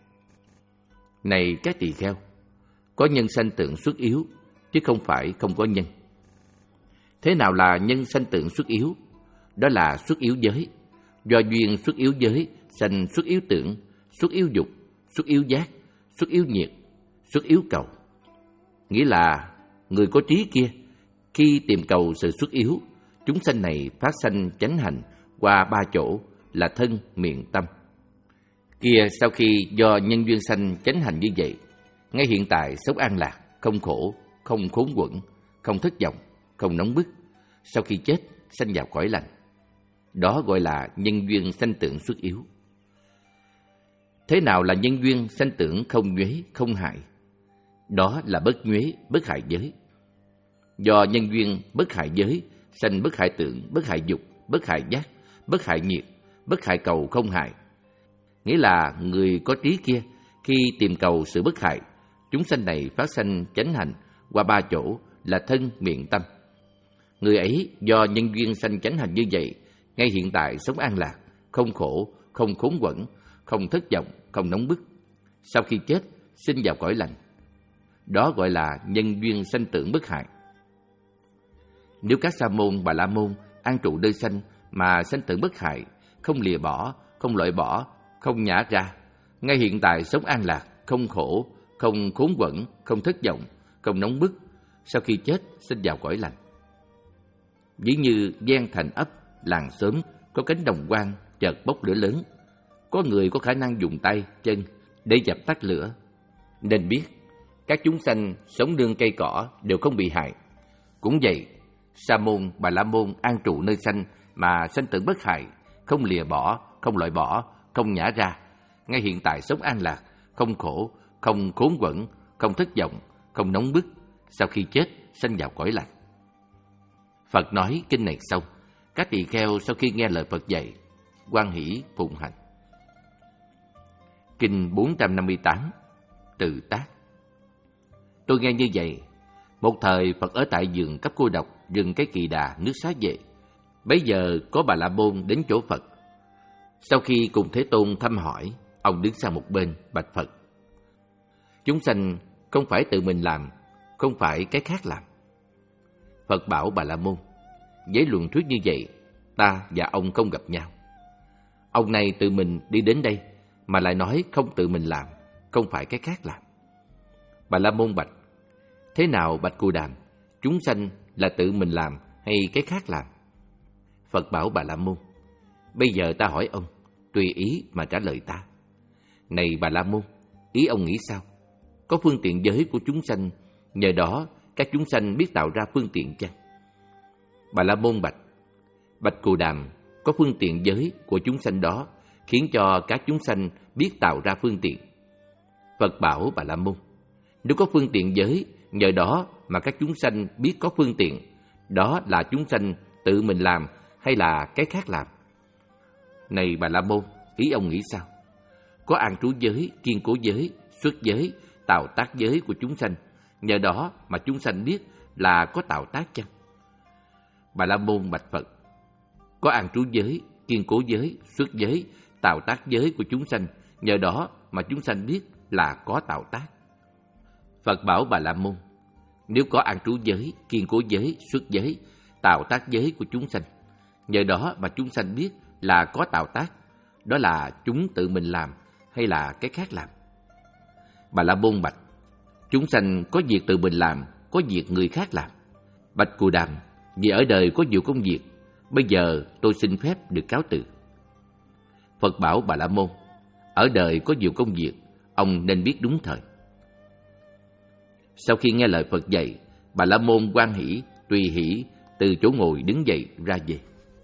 Này các tỳ kheo, có nhân sanh tượng xuất yếu, chứ không phải không có nhân. Thế nào là nhân sanh tượng xuất yếu? Đó là xuất yếu giới. Do duyên xuất yếu giới, sanh xuất yếu tưởng, xuất yếu dục, xuất yếu giác, xuất yếu nhiệt, xuất yếu cầu. Nghĩa là người có trí kia, khi tìm cầu sự xuất yếu, chúng sanh này phát sanh chánh hành qua ba chỗ là thân, miệng, tâm. Kia sau khi do nhân duyên sanh chánh hành như vậy, ngay hiện tại sống an lạc, không khổ, không khốn quẫn, không thất vọng, không nóng bức. Sau khi chết, sanh vào cõi lành. Đó gọi là nhân duyên sanh tưởng xuất yếu. Thế nào là nhân duyên sanh tưởng không nhuế, không hại? Đó là bất nhuế, bất hại giới. Do nhân duyên bất hại giới, sanh bất hại tưởng, bất hại dục, bất hại giác, bất hại nhiệt, bất hại cầu không hại. Nghĩa là người có trí kia, khi tìm cầu sự bất hại, chúng sanh này phát sanh chánh hành qua ba chỗ là thân, miệng, tâm. Người ấy do nhân duyên sanh chánh hành như vậy, ngay hiện tại sống an lạc, không khổ, không khốn quẫn, không thất vọng, không nóng bức. Sau khi chết, sinh vào cõi lành. Đó gọi là nhân duyên sanh tưởng bất hại. Nếu các sa môn, bà la môn an trụ nơi sanh mà sanh tưởng bất hại, không lìa bỏ, không loại bỏ, không nhả ra, ngay hiện tại sống an lạc, không khổ, không khốn quẫn, không thất vọng, không nóng bức, sau khi chết sinh vào cõi lành. Ví như gian thành ấp, làng xóm, có cánh đồng hoang, chợt bốc lửa lớn. Có người có khả năng dùng tay, chân để dập tắt lửa. Nên biết, các chúng sanh sống nương cây cỏ đều không bị hại. Cũng vậy, sa môn, bà la môn an trụ nơi sanh mà sanh tưởng bất hại, không lìa bỏ, không loại bỏ, không nhả ra, ngay hiện tại sống an lạc, không khổ, không khốn quẫn, không thất vọng, không nóng bức, sau khi chết sanh vào cõi lành. Phật nói kinh này xong, các tỳ kheo sau khi nghe lời Phật dạy, hoan hỷ phụng hành. Kinh bốn trăm năm mươi tám, Tự tác. Tôi nghe như vậy, một thời Phật ở tại vườn Cấp Cô Độc, rừng Cái Kỳ Đà, nước Xá Vệ. Bấy giờ có Bà La Môn đến chỗ Phật. Sau khi cùng Thế Tôn thăm hỏi, ông đứng sang một bên bạch Phật: chúng sanh không phải tự mình làm, không phải cái khác làm. Phật bảo Bà La Môn: với luận thuyết như vậy, ta và ông không gặp nhau. Ông này tự mình đi đến đây mà lại nói không tự mình làm, không phải cái khác làm. Bà La Môn bạch: thế nào bạch Cù Đàm, chúng sanh là tự mình làm hay cái khác làm? Phật bảo Bà La Môn: bây giờ ta hỏi ông, tùy ý mà trả lời ta. Này Bà La Môn, ý ông nghĩ sao? Có phương tiện giới của chúng sanh, nhờ đó các chúng sanh biết tạo ra phương tiện chăng? Bà La Môn bạch: bạch Cù Đàm, có phương tiện giới của chúng sanh đó khiến cho các chúng sanh biết tạo ra phương tiện. Phật bảo Bà La Môn: nếu có phương tiện giới, nhờ đó mà các chúng sanh biết có phương tiện, đó là chúng sanh tự mình làm hay là cái khác làm? Này Bà La Môn, ý ông nghĩ sao? Có an trú giới, kiên cố giới, xuất giới, tạo tác giới của chúng sanh, nhờ đó mà chúng sanh biết là có tạo tác chăng? Bà La Môn bạch Phật: có an trú giới, kiên cố giới, xuất giới, tạo tác giới của chúng sanh, nhờ đó mà chúng sanh biết là có tạo tác. Phật bảo Bà La Môn: nếu có an trú giới, kiên cố giới, xuất giới, tạo tác giới của chúng sanh, nhờ đó mà chúng sanh biết là có tạo tác, đó là chúng tự mình làm hay là cái khác làm? Bà La Môn bạch: chúng sanh có việc tự mình làm, có việc người khác làm. Bạch Cù Đàm, vì ở đời có nhiều công việc, bây giờ tôi xin phép được cáo từ. Phật bảo Bà La Môn: ở đời có nhiều công việc, ông nên biết đúng thời. Sau khi nghe lời Phật dạy, Bà La Môn hoan hỷ, tùy hỷ từ chỗ ngồi đứng dậy ra về.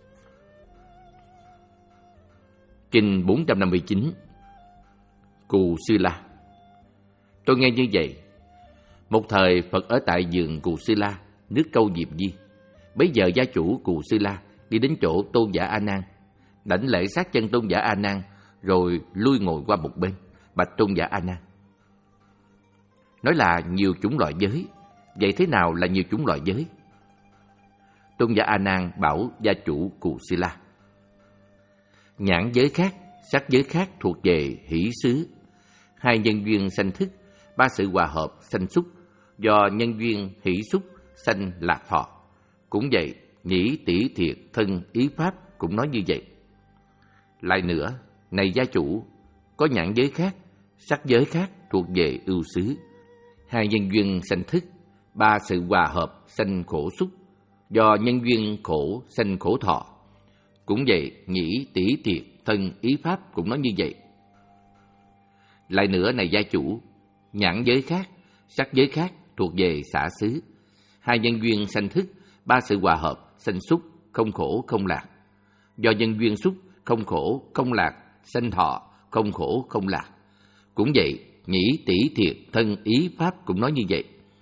Kinh bốn trăm năm mươi chín. Cù Sư La. Tôi nghe như vậy. Một thời Phật ở tại vườn Cù Sư La, nước Câu Diệm Di. Bấy giờ gia chủ Cù Sư La đi đến chỗ Tôn giả A Nan, đảnh lễ sát chân Tôn giả A Nan, rồi lui ngồi qua một bên, bạch Tôn giả A Nan: nói là nhiều chủng loại giới, vậy thế nào là nhiều chủng loại giới? Tôn giả A Nan bảo gia chủ Cù Sư La: nhãn giới khác, sắc giới khác thuộc về hỷ xứ, hai nhân duyên sanh thức, ba sự hòa hợp sanh xúc, do nhân duyên hỷ xúc sanh lạc thọ. Cũng vậy, nhĩ tỷ thiệt thân ý pháp cũng nói như vậy. Lại nữa, này gia chủ, có nhãn giới khác, sắc giới khác thuộc về ưu xứ, hai nhân duyên sanh thức, ba sự hòa hợp sanh khổ xúc, do nhân duyên khổ sanh khổ thọ. Cũng vậy, nhĩ tỷ thiệt thân ý pháp cũng nói như vậy. Lại nữa, này gia chủ, nhãn giới khác, sắc giới khác thuộc về xả xứ, hai nhân duyên sanh thức, ba sự hòa hợp sanh xúc, không khổ không lạc, do nhân duyên xúc không khổ không lạc sanh thọ, không khổ không lạc. Cũng vậy, nhĩ tỷ thiệt thân ý pháp cũng nói như vậy.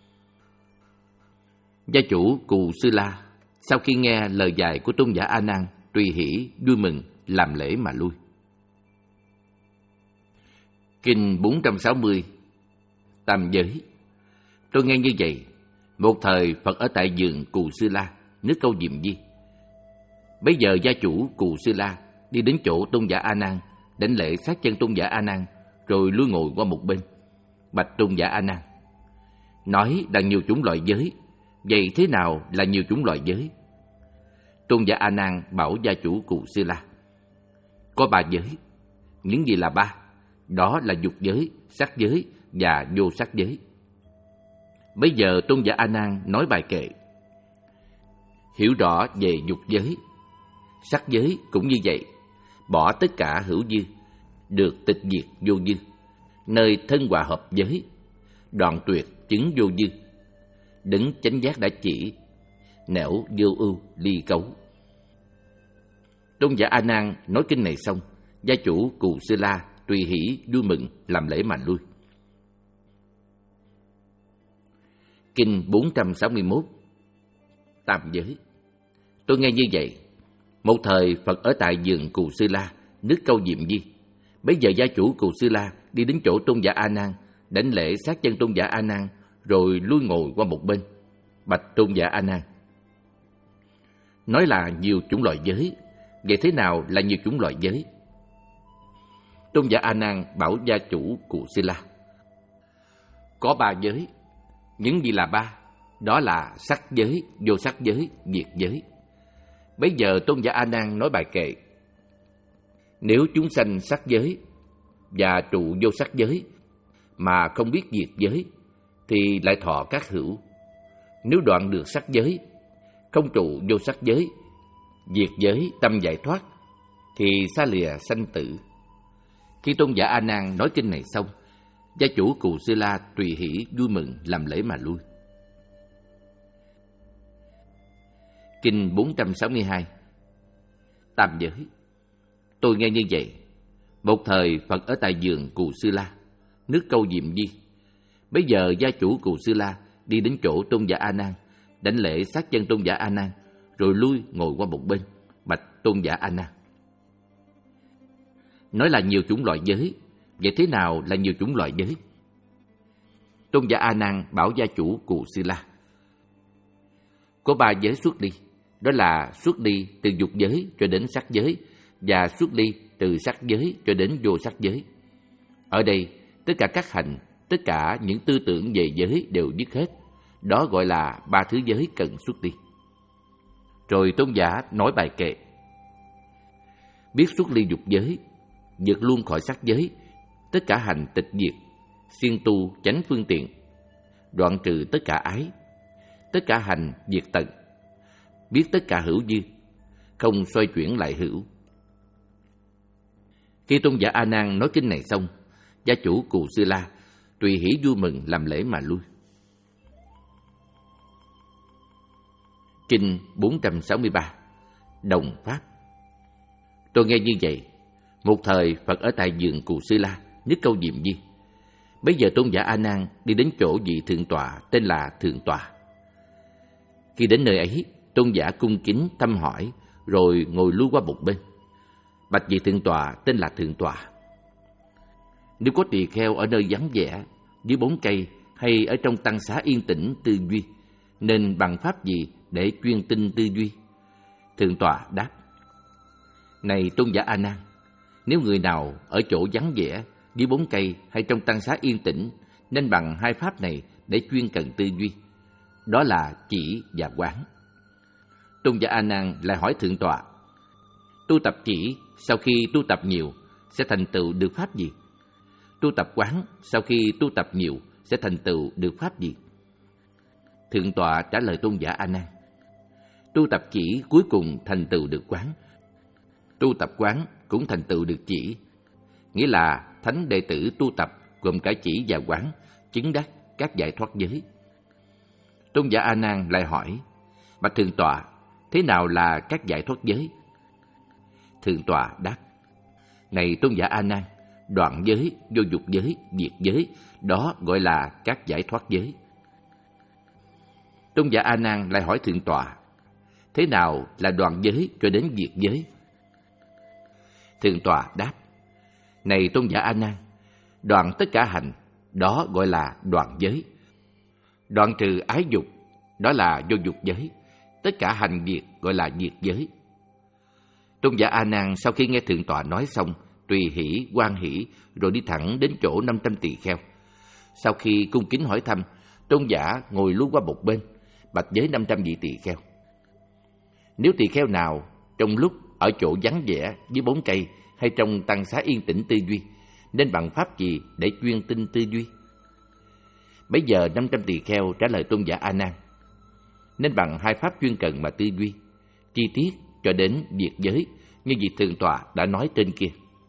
Gia chủ Cù Sư La sau khi nghe lời dạy của Tôn giả A Nan, tùy hỷ vui mừng làm lễ mà lui. Kinh bốn trăm sáu mươi. Tam giới. Tôi nghe như vậy. Một thời Phật ở tại vườn Cù Sư La, nước Câu Diệm Di. Bấy giờ gia chủ Cù Sư La đi đến chỗ Tôn giả A Nan, đảnh lễ sát chân Tôn giả A Nan, rồi lui ngồi qua một bên, bạch Tôn giả A Nan: nói là nhiều chủng loại giới, vậy thế nào là nhiều chủng loại giới? Tôn giả A Nan bảo gia chủ Cù Sư La: có ba giới. Những gì là ba? Đó là dục giới, sắc giới và vô sắc giới. Bây giờ Tôn giả A Nan nói bài kệ: hiểu rõ về dục giới, sắc giới cũng như vậy, bỏ tất cả hữu dư, được tịch diệt vô dư, nơi thân hòa hợp giới, đoạn tuyệt chứng vô dư. Đấng chánh giác đã chỉ, nẻo vô ưu ly cấu. Tôn giả A Nan nói kinh này xong, gia chủ Cù Sư La tùy hỷ vui mừng làm lễ mà lui. Kinh bốn trăm sáu mươi mốt. Tam giới. Tôi nghe như vậy. Một thời Phật ở tại vườn Cù Sư La, nước Câu Diệm Di. Bấy giờ gia chủ Cù Sư La đi đến chỗ Tôn giả A Nan, đảnh lễ sát chân Tôn giả A Nan, rồi lui ngồi qua một bên, bạch Tôn giả A Nan: nói là nhiều chủng loại giới, vậy thế nào là nhiều chủng loại giới? Tôn giả A Nan bảo gia chủ Cù Sư La: có ba giới. Những gì là ba? Đó là sắc giới, vô sắc giới, diệt giới. Bấy giờ Tôn giả A Nan nói bài kệ: nếu chúng sanh sắc giới và trụ vô sắc giới mà không biết diệt giới, thì lại thọ các hữu. Nếu đoạn được sắc giới, không trụ vô sắc giới, diệt giới tâm giải thoát, thì xa lìa sanh tử. Khi Tôn giả A Nan nói kinh này xong, gia chủ Cù Sư La tùy hỷ vui mừng làm lễ mà lui. Kinh bốn trăm sáu mươi hai. Tam giới. Tôi nghe như vậy. Một thời Phật ở tại vườn Cù Sư La, nước Câu Diệm Di. Bấy giờ gia chủ Cù Sư La đi đến chỗ Tôn giả A Nan, đảnh lễ sát chân Tôn giả A Nan, rồi lui ngồi qua một bên, bạch Tôn giả A Nan: nói là nhiều chủng loại giới, vậy thế nào là nhiều chủng loại giới? Tôn giả A Nan bảo gia chủ Cù Sư La: có ba giới xuất ly, đó là xuất ly từ dục giới cho đến sắc giới và xuất ly từ sắc giới cho đến vô sắc giới. Ở đây, tất cả các hành, tất cả những tư tưởng về giới đều dứt hết. Đó gọi là ba thứ giới cần xuất ly. Rồi tôn giả nói bài kệ: biết xuất ly dục giới, vượt luôn khỏi sắc giới, tất cả hành tịch diệt, siêng tu chánh phương tiện, đoạn trừ tất cả ái, tất cả hành diệt tận, biết tất cả hữu dư, không xoay chuyển lại hữu. Khi tôn giả A Nan nói kinh này xong, gia chủ Cù Sư La tùy hỷ vui mừng làm lễ mà lui. Kinh bốn trăm sáu mươi ba. Đồng Pháp. Tôi nghe như vậy, một thời Phật ở tại vườn Cù Sư La, nhất câu Diệm Di. Bây giờ tôn giả A Nan đi đến chỗ vị thượng tọa tên là Thượng Tọa. Khi đến nơi ấy, tôn giả cung kính thăm hỏi, rồi ngồi lui qua một bên. Bạch vị thượng tọa tên là Thượng Tọa: nếu có tỳ kheo ở nơi vắng vẻ, dưới bóng cây hay ở trong tăng xá yên tĩnh tư duy, nên bằng pháp gì để chuyên tinh tư duy? Thượng Tọa đáp: này tôn giả A Nan, nếu người nào ở chỗ vắng vẻ, dưới bóng cây hay trong tăng xá yên tĩnh, nên bằng hai pháp này để chuyên cần tư duy. Đó là chỉ và quán. Tôn giả A Nan lại hỏi Thượng Tọa: tu tập chỉ sau khi tu tập nhiều sẽ thành tựu được pháp gì? Tu tập quán sau khi tu tập nhiều sẽ thành tựu được pháp gì? Thượng Tọa trả lời tôn giả A Nan: tu tập chỉ cuối cùng thành tựu được quán, tu tập quán cũng thành tựu được chỉ. Nghĩa là thánh đệ tử tu tập gồm cả chỉ và quán, chứng đắc các giải thoát giới. Tôn giả A Nan lại hỏi: bạch Thượng Tọa, thế nào là các giải thoát giới? Thượng Tọa đáp: này tôn giả A Nan, đoạn giới, vô dục giới, diệt giới, đó gọi là các giải thoát giới. Tôn giả A Nan lại hỏi Thượng Tọa: thế nào là đoạn giới cho đến diệt giới? Thượng Tọa đáp: này tôn giả A Nan, đoạn tất cả hành, đó gọi là đoạn giới. Đoạn trừ ái dục, đó là vô dục giới. Tất cả hành diệt gọi là diệt giới. Tôn giả A Nan sau khi nghe Thượng Tọa nói xong, tùy hỷ, hoan hỷ, rồi đi thẳng đến chỗ năm trăm tỳ kheo. Sau khi cung kính hỏi thăm, tôn giả ngồi lui qua một bên, bạch với năm trăm vị tỳ kheo: nếu tỳ kheo nào trong lúc ở chỗ vắng vẻ, dưới bóng cây hay trong tăng xá yên tĩnh tư duy, nên bằng pháp gì để chuyên tinh tư duy? Bấy giờ năm trăm tỳ kheo trả lời tôn giả A Nan: nên bằng hai pháp chuyên cần mà tư duy, chi tiết cho đến diệt giới, như vị Thượng Tọa đã nói trên kia.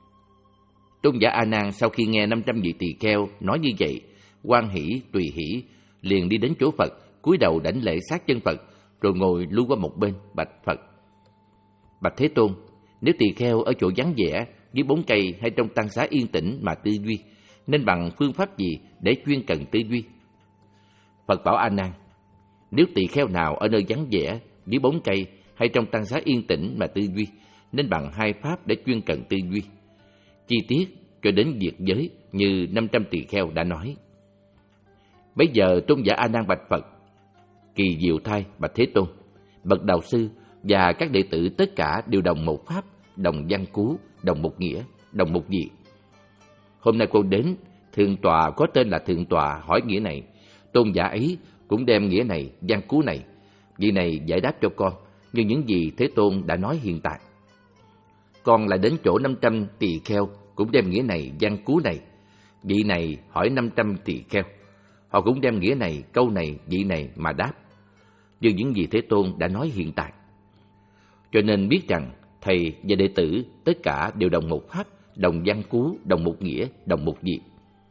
Tôn giả A Nan sau khi nghe năm trăm vị tỳ kheo nói như vậy, hoan hỷ tùy hỷ, liền đi đến chỗ Phật, cúi đầu đảnh lễ sát chân Phật, rồi ngồi lui qua một bên, bạch Phật: bạch Thế Tôn, nếu tỳ kheo ở chỗ vắng vẻ, dưới bóng cây hay trong tăng xá yên tĩnh mà tư duy, nên bằng phương pháp gì để chuyên cần tư duy? Phật bảo A Nan: nếu tỳ kheo nào ở nơi vắng vẻ, dưới bóng cây hay trong tăng xá yên tĩnh mà tư duy, nên bằng hai pháp để chuyên cần tư duy, chi tiết cho đến diệt giới, như năm trăm tỳ kheo đã nói. Bây giờ tôn giả A Nan bạch Phật: kỳ diệu thay bạch Thế Tôn, bậc đạo sư và các đệ tử tất cả đều đồng một pháp, đồng văn cú, đồng một nghĩa, đồng một vị. Hôm nay con đến, Thượng Tọa có tên là Thượng Tọa hỏi nghĩa này, tôn giả ấy cũng đem nghĩa này, văn cú này. Vị này giải đáp cho con như những gì Thế Tôn đã nói hiện tại. Con lại đến chỗ năm trăm tỳ kheo cũng đem nghĩa này, văn cú này. Vị này hỏi năm trăm tỳ kheo, họ cũng đem nghĩa này, câu này, vị này mà đáp, như những gì Thế Tôn đã nói hiện tại. Cho nên biết rằng thầy và đệ tử tất cả đều đồng một pháp, đồng văn cú, đồng một nghĩa, đồng một vị.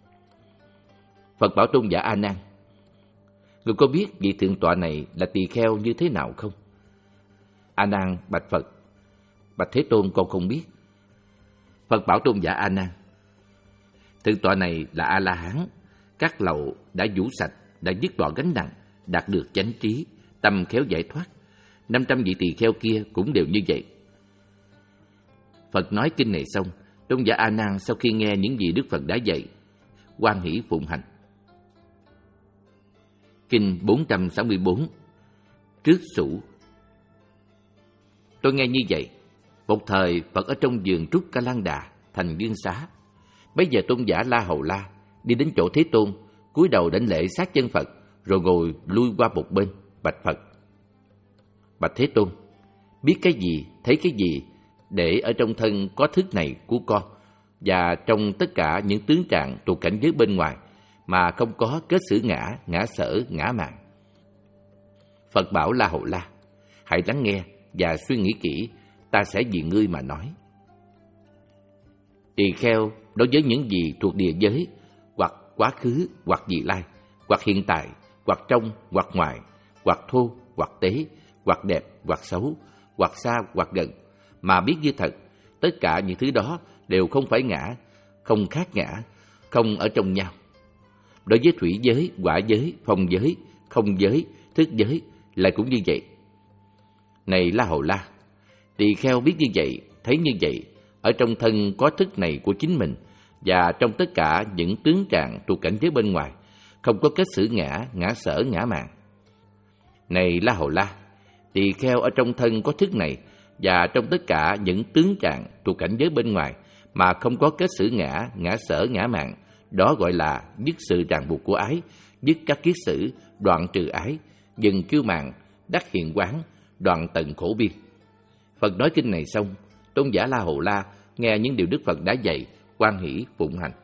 Phật bảo tôn giả A Nan: người có biết vị Thượng Tọa này là tỳ kheo như thế nào không? A Nan bạch Phật: bạch Thế Tôn, con không biết. Phật bảo tôn giả A Nan: Thượng Tọa này là A La Hán, các lậu đã vũ sạch, đã dứt bỏ gánh nặng, đạt được chánh trí, tâm khéo giải thoát. Năm trăm vị tỳ kheo kia cũng đều như vậy. Phật nói kinh này xong, tôn giả A Nan sau khi nghe những gì Đức Phật đã dạy, hoan hỷ phụng hành. Kinh bốn trăm sáu mươi tư. Trước sủ. Tôi nghe như vậy. Một thời Phật ở trong vườn Trúc Ca Lan Đà, thành Dương Xá. Bấy giờ tôn giả La Hầu La đi đến chỗ Thế Tôn, cúi đầu đảnh lễ sát chân Phật, rồi ngồi lui qua một bên, bạch Phật: Bạch Thế Tôn, biết cái gì, thấy cái gì, để ở trong thân có thức này của con, và trong tất cả những tướng trạng thuộc cảnh giới bên ngoài, mà không có kết xử ngã, ngã sở, ngã mạn. Phật bảo La Hầu La: Hãy lắng nghe và suy nghĩ kỹ, ta sẽ vì ngươi mà nói. Tỳ kheo đối với những gì thuộc địa giới, hoặc quá khứ, hoặc vị lai, hoặc hiện tại, hoặc trong, hoặc ngoài, hoặc thô, hoặc tế, hoặc đẹp, hoặc xấu, hoặc xa, hoặc gần, mà biết như thật, tất cả những thứ đó đều không phải ngã, không khác ngã, không ở trong nhau. Đối với thủy giới, hỏa giới, phong giới, không giới, thức giới lại cũng như vậy. Này La Hầu La, tỳ kheo biết như vậy, thấy như vậy, ở trong thân có thức này của chính mình, và trong tất cả những tướng trạng thuộc cảnh giới bên ngoài, không có kết xử ngã, ngã sở, ngã mạn. Này La Hầu La, tỳ kheo ở trong thân có thức này, và trong tất cả những tướng trạng thuộc cảnh giới bên ngoài, mà không có kết xử ngã, ngã sở, ngã mạn, đó gọi là dứt sự ràng buộc của ái, dứt các kiết sử, đoạn trừ ái, dừng kiêu mạn, đắc hiện quán, đoạn tận khổ biên. Phật nói kinh này xong, tôn giả La Hầu La nghe những điều Đức Phật đã dạy, hoan hỷ phụng hành.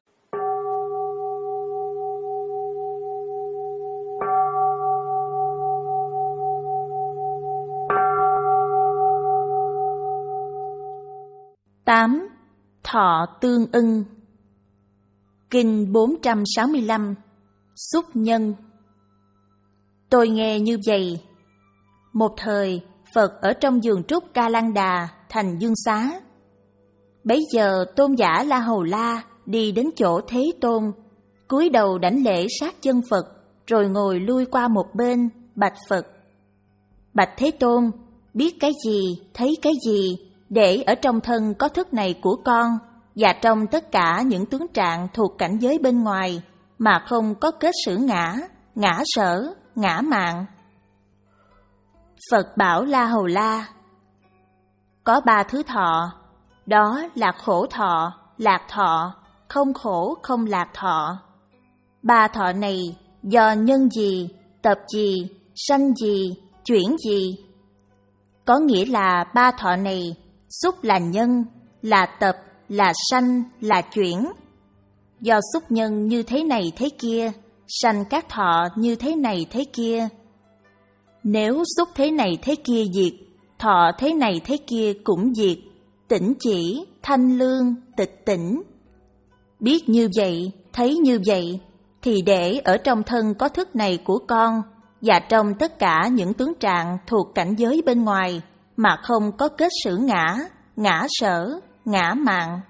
tám. Thọ tương ưng. Kinh bốn trăm sáu mươi lăm. Xúc nhân. Tôi nghe như vậy. Một thời, Phật ở trong vườn Trúc Ca Lan Đà, thành Dương Xá. Bấy giờ tôn giả La Hầu La đi đến chỗ Thế Tôn, cúi đầu đảnh lễ sát chân Phật, rồi ngồi lui qua một bên, bạch Phật: Bạch Thế Tôn, biết cái gì, thấy cái gì, để ở trong thân có thức này của con, và trong tất cả những tướng trạng thuộc cảnh giới bên ngoài, mà không có kết xử ngã, ngã sở, ngã mạn. Phật bảo La Hầu La: Có ba thứ thọ, đó là khổ thọ, lạc thọ, không khổ không lạc thọ. Ba thọ này do nhân gì, tập gì, sanh gì, chuyển gì. Có nghĩa là ba thọ này, xúc là nhân, là tập, là sanh, là chuyển. Do xúc nhân như thế này thế kia, sanh các thọ như thế này thế kia. Nếu xúc thế này thế kia diệt, thọ thế này thế kia cũng diệt, tỉnh chỉ, thanh lương, tịch tỉnh. Biết như vậy, thấy như vậy, thì để ở trong thân có thức này của con, và trong tất cả những tướng trạng thuộc cảnh giới bên ngoài, mà không có kết xử ngã, ngã sở, ngã mạn.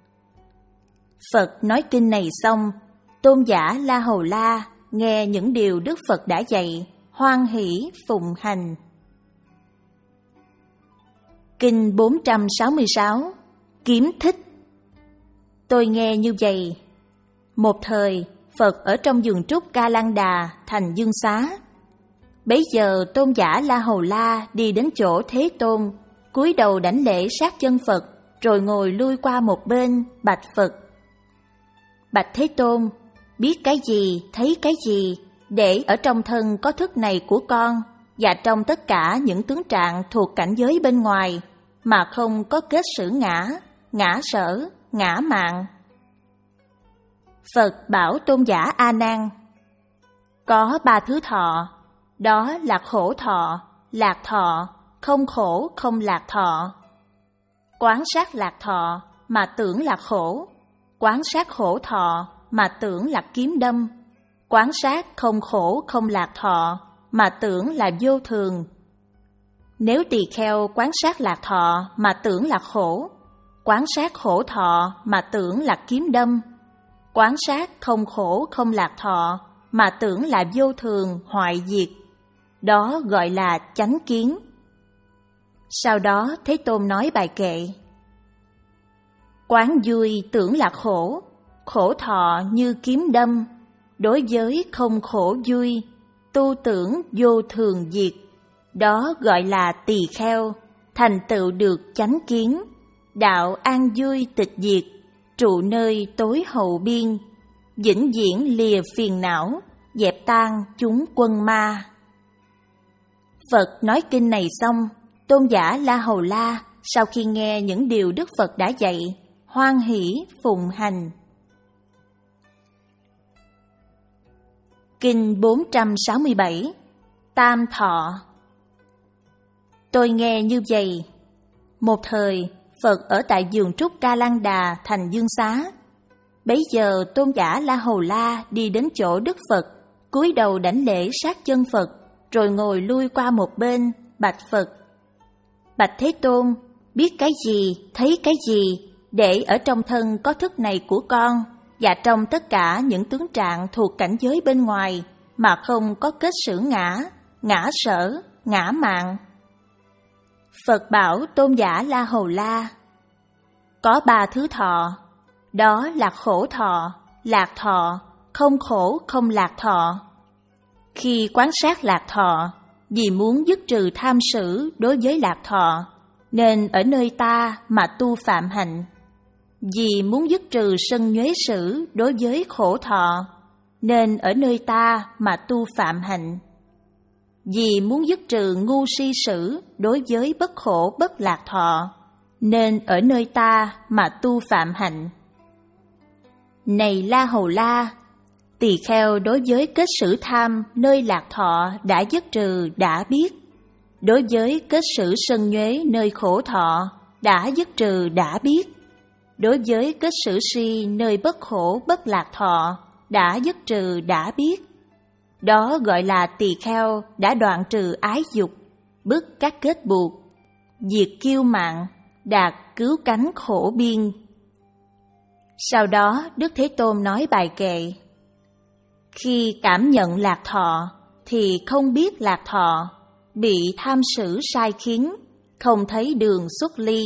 Phật nói kinh này xong, tôn giả La Hầu La nghe những điều Đức Phật đã dạy, hoan hỷ phụng hành. Kinh bốn trăm sáu mươi sáu. Kiếm thích. Tôi nghe như vậy. Một thời, Phật ở trong vườn Trúc Ca Lan Đà, thành Dương Xá. Bấy giờ tôn giả La Hầu La đi đến chỗ Thế Tôn, cúi đầu đảnh lễ sát chân Phật, rồi ngồi lui qua một bên, bạch Phật: Bạch Thế Tôn, biết cái gì, thấy cái gì, để ở trong thân có thức này của con, và trong tất cả những tướng trạng thuộc cảnh giới bên ngoài, mà không có kết xử ngã, ngã sở, ngã mạn. Phật bảo tôn giả A Nan: Có ba thứ thọ, đó là khổ thọ, lạc thọ, không khổ không lạc thọ. Quán sát lạc thọ mà tưởng là khổ, quán sát khổ thọ mà tưởng là kiếm đâm, quán sát không khổ không lạc thọ mà tưởng là vô thường. Nếu tỳ kheo quán sát lạc thọ mà tưởng là khổ, quán sát khổ thọ mà tưởng là kiếm đâm, quán sát không khổ không lạc thọ mà tưởng là vô thường hoại diệt, đó gọi là chánh kiến. Sau đó Thế Tôn nói bài kệ: Quán vui tưởng là khổ, khổ thọ như kiếm đâm, đối với không khổ vui, tu tưởng vô thường diệt, đó gọi là tỳ kheo, thành tựu được chánh kiến, đạo an vui tịch diệt, trụ nơi tối hậu biên, vĩnh viễn lìa phiền não, dẹp tan chúng quân ma. Phật nói kinh này xong, tôn giả La Hầu La sau khi nghe những điều Đức Phật đã dạy, hoan hỷ phụng hành. Kinh bốn trăm sáu mươi bảy. Tam Thọ. Tôi nghe như vậy. Một thời, Phật ở tại vườn trúc Ca Lan Đà thành Dương Xá. Bấy giờ tôn giả La Hầu La đi đến chỗ Đức Phật, cúi đầu đảnh lễ sát chân Phật, rồi ngồi lui qua một bên, bạch Phật: Bạch Thế Tôn, biết cái gì, thấy cái gì, để ở trong thân có thức này của con, và trong tất cả những tướng trạng thuộc cảnh giới bên ngoài, mà không có kết sử ngã, ngã sở, ngã mạn. Phật bảo tôn giả La Hầu La: Có ba thứ thọ, đó là khổ thọ, lạc thọ, không khổ không lạc thọ. Khi quán sát lạc thọ, vì muốn dứt trừ tham sử đối với lạc thọ, nên ở nơi ta mà tu phạm hạnh. Vì muốn dứt trừ sân nhuế sử đối với khổ thọ, nên ở nơi ta mà tu phạm hạnh. Vì muốn dứt trừ ngu si sử đối với bất khổ bất lạc thọ, nên ở nơi ta mà tu phạm hạnh. Này La Hầu La, tỳ kheo đối với kết sử tham nơi lạc thọ đã dứt trừ đã biết, đối với kết sử sân nhuế nơi khổ thọ đã dứt trừ đã biết, đối với kết sử si nơi bất khổ bất lạc thọ đã dứt trừ đã biết. Đó gọi là tỳ kheo đã đoạn trừ ái dục, bứt các kết buộc, diệt kiêu mạn, đạt cứu cánh khổ biên. Sau đó Đức Thế Tôn nói bài kệ: Khi cảm nhận lạc thọ thì không biết lạc thọ, bị tham sử sai khiến, không thấy đường xuất ly.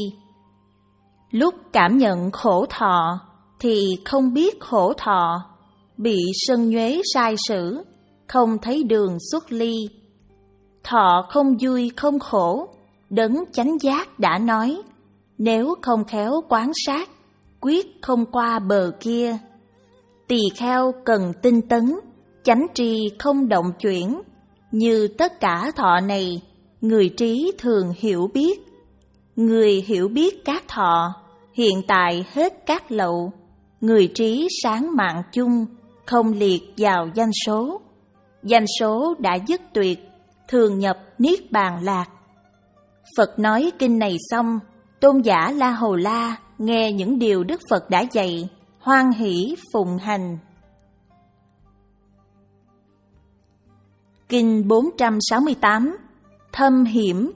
Lúc cảm nhận khổ thọ thì không biết khổ thọ, bị sân nhuế sai sử, không thấy đường xuất ly. Thọ không vui không khổ, đấng chánh giác đã nói, nếu không khéo quán sát, quyết không qua bờ kia. Tỳ kheo cần tinh tấn, chánh tri không động chuyển. Như tất cả thọ này, người trí thường hiểu biết. Người hiểu biết các thọ, hiện tại hết các lậu. Người trí sáng mạng chung, không liệt vào danh số. Danh số đã dứt tuyệt, thường nhập niết bàn lạc. Phật nói kinh này xong, tôn giả La Hầu La nghe những điều Đức Phật đã dạy, hoan hỷ phụng hành. Kinh bốn trăm sáu mươi tám. Thâm hiểm.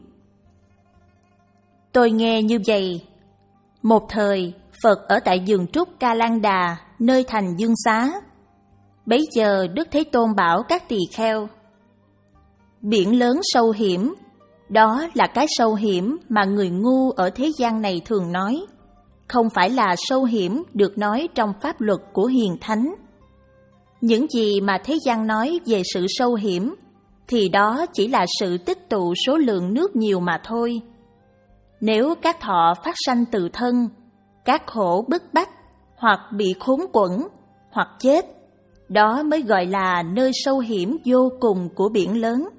Tôi nghe như vậy. Một thời, Phật ở tại vườn trúc Ca Lan Đà, nơi thành Dương Xá. Bấy giờ Đức Thế Tôn bảo các tỳ kheo: Biển lớn sâu hiểm, đó là cái sâu hiểm mà người ngu ở thế gian này thường nói, không phải là sâu hiểm được nói trong pháp luật của hiền thánh. Những gì mà thế gian nói về sự sâu hiểm thì đó chỉ là sự tích tụ số lượng nước nhiều mà thôi. Nếu các thọ phát sanh từ thân, các khổ bức bách, hoặc bị khốn quẫn, hoặc chết, đó mới gọi là nơi sâu hiểm vô cùng của biển lớn.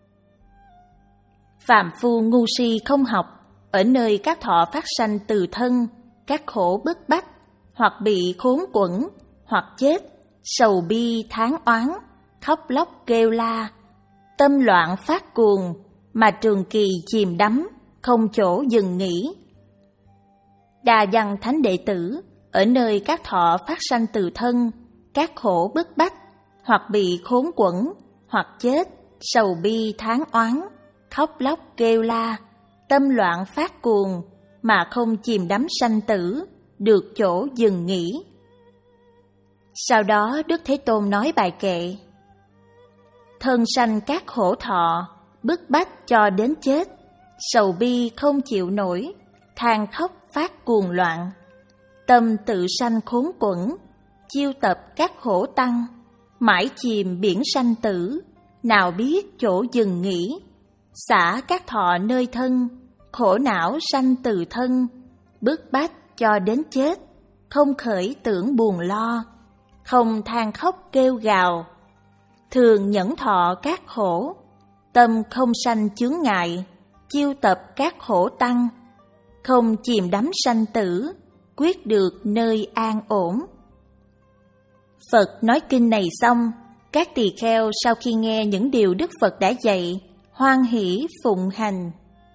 Phàm phu ngu si không học, ở nơi các thọ phát sanh từ thân, các khổ bức bách, hoặc bị khốn quẫn, hoặc chết, sầu bi tháng oán, khóc lóc kêu la, tâm loạn phát cuồng, mà trường kỳ chìm đắm, không chỗ dừng nghỉ. Đa Văn Thánh Đệ Tử, ở nơi các thọ phát sanh từ thân, các khổ bức bách, hoặc bị khốn quẫn, hoặc chết, sầu bi tháng oán, khóc lóc kêu la, tâm loạn phát cuồng, mà không chìm đắm sanh tử, được chỗ dừng nghỉ. Sau đó Đức Thế Tôn nói bài kệ: Thân sanh các khổ thọ, bức bách cho đến chết, sầu bi không chịu nổi, than khóc phát cuồng loạn, tâm tự sanh khốn quẫn, chiêu tập các khổ tăng, mãi chìm biển sanh tử, nào biết chỗ dừng nghỉ. Xả các thọ nơi thân, khổ não sanh từ thân. Bức bách cho đến chết, không khởi tưởng buồn lo. Không than khóc kêu gào, thường nhẫn thọ các khổ. Tâm không sanh chướng ngại, chiêu tập các khổ tăng. Không chìm đắm sanh tử, quyết được nơi an ổn. Phật nói kinh này xong, các tỳ kheo sau khi nghe những điều Đức Phật đã dạy, hoan hỷ phụng hành.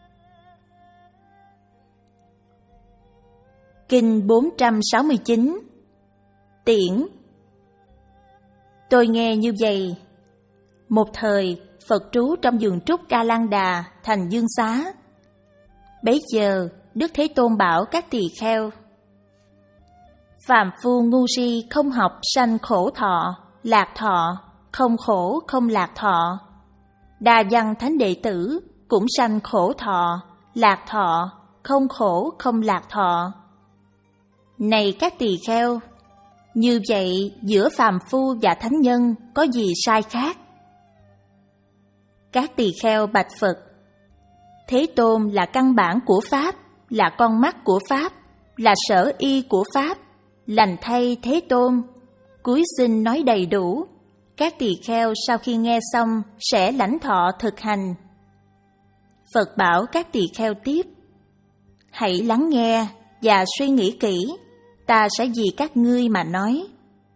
Kinh bốn trăm sáu mươi chín. Tiễn. Tôi nghe như vậy. Một thời, Phật trú trong vườn trúc Ca Lan Đà, thành Dương Xá. Bấy giờ, Đức Thế Tôn bảo các tỳ kheo: phàm phu ngu si không học sanh khổ thọ, lạc thọ, không khổ không lạc thọ. Đa văn thánh đệ tử cũng sanh khổ thọ, lạc thọ, không khổ không lạc thọ. Này các tỳ kheo, như vậy giữa phàm phu và thánh nhân có gì sai khác? Các tỳ kheo bạch Phật: Thế Tôn là căn bản của Pháp, là con mắt của Pháp, là sở y của Pháp. Lành thay Thế Tôn, cúi xin nói đầy đủ. Các tỳ kheo sau khi nghe xong sẽ lãnh thọ thực hành. Phật bảo các tỳ kheo tiếp: hãy lắng nghe và suy nghĩ kỹ, ta sẽ vì các ngươi mà nói.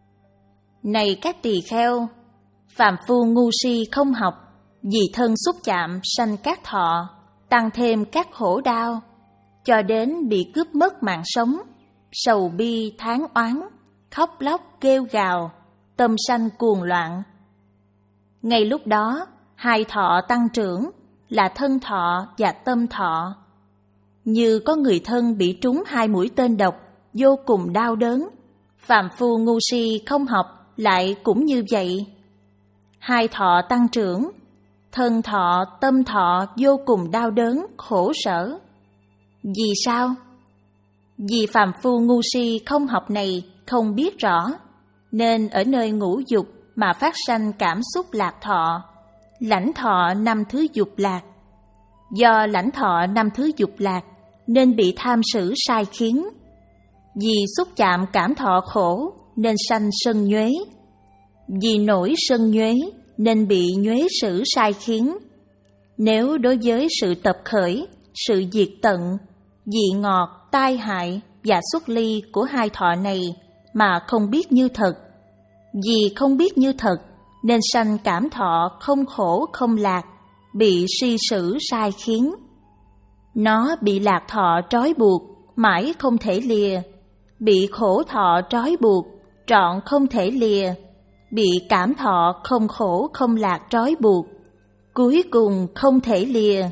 Này các tỳ kheo, phàm phu ngu si không học, vì thân xúc chạm sanh các thọ, tăng thêm các khổ đau, cho đến bị cướp mất mạng sống, sầu bi thán oán, khóc lóc kêu gào, tâm sanh cuồng loạn. Ngay lúc đó, hai thọ tăng trưởng là thân thọ và tâm thọ. Như có người thân bị trúng hai mũi tên độc, vô cùng đau đớn. Phàm phu ngu si không học lại cũng như vậy. Hai thọ tăng trưởng, thân thọ, tâm thọ vô cùng đau đớn, khổ sở. Vì sao? Vì phàm phu ngu si không học này không biết rõ, nên ở nơi ngũ dục mà phát sanh cảm xúc lạc thọ, lãnh thọ năm thứ dục lạc. Do lãnh thọ năm thứ dục lạc nên bị tham sử sai khiến. Vì xúc chạm cảm thọ khổ nên sanh sân nhuế. Vì nổi sân nhuế nên bị nhuế sử sai khiến. Nếu đối với sự tập khởi, sự diệt tận, vị ngọt, tai hại và xuất ly của hai thọ này mà không biết như thật, vì không biết như thật nên sanh cảm thọ không khổ không lạc, bị suy sử sai khiến. Nó bị lạc thọ trói buộc, mãi không thể lìa, bị khổ thọ trói buộc, trọn không thể lìa, bị cảm thọ không khổ không lạc trói buộc, cuối cùng không thể lìa.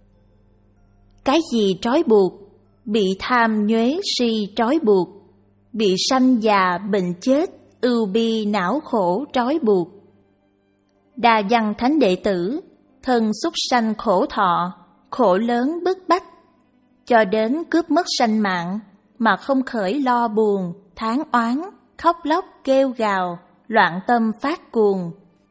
Cái gì trói buộc? Bị tham nhuế si trói buộc, bị sanh già bệnh chết, ưu bi não khổ trói buộc. Đa văn thánh đệ tử, thân xúc sanh khổ thọ, khổ lớn bức bách, cho đến cướp mất sanh mạng, mà không khởi lo buồn, thán oán, khóc lóc kêu gào, loạn tâm phát cuồng.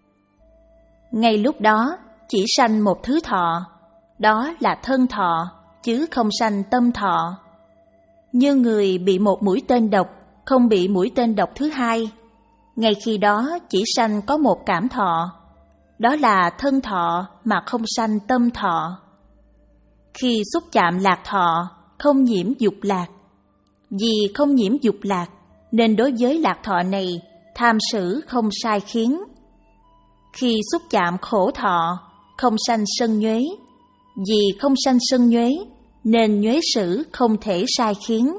Ngay lúc đó chỉ sanh một thứ thọ, đó là thân thọ, chứ không sanh tâm thọ. Như người bị một mũi tên độc, không bị mũi tên độc thứ hai, ngay khi đó chỉ sanh có một cảm thọ, đó là thân thọ mà không sanh tâm thọ. Khi xúc chạm lạc thọ, không nhiễm dục lạc. Vì không nhiễm dục lạc, nên đối với lạc thọ này, tham sử không sai khiến. Khi xúc chạm khổ thọ, không sanh sân nhuế. Vì không sanh sân nhuế, nên nhuế sử không thể sai khiến.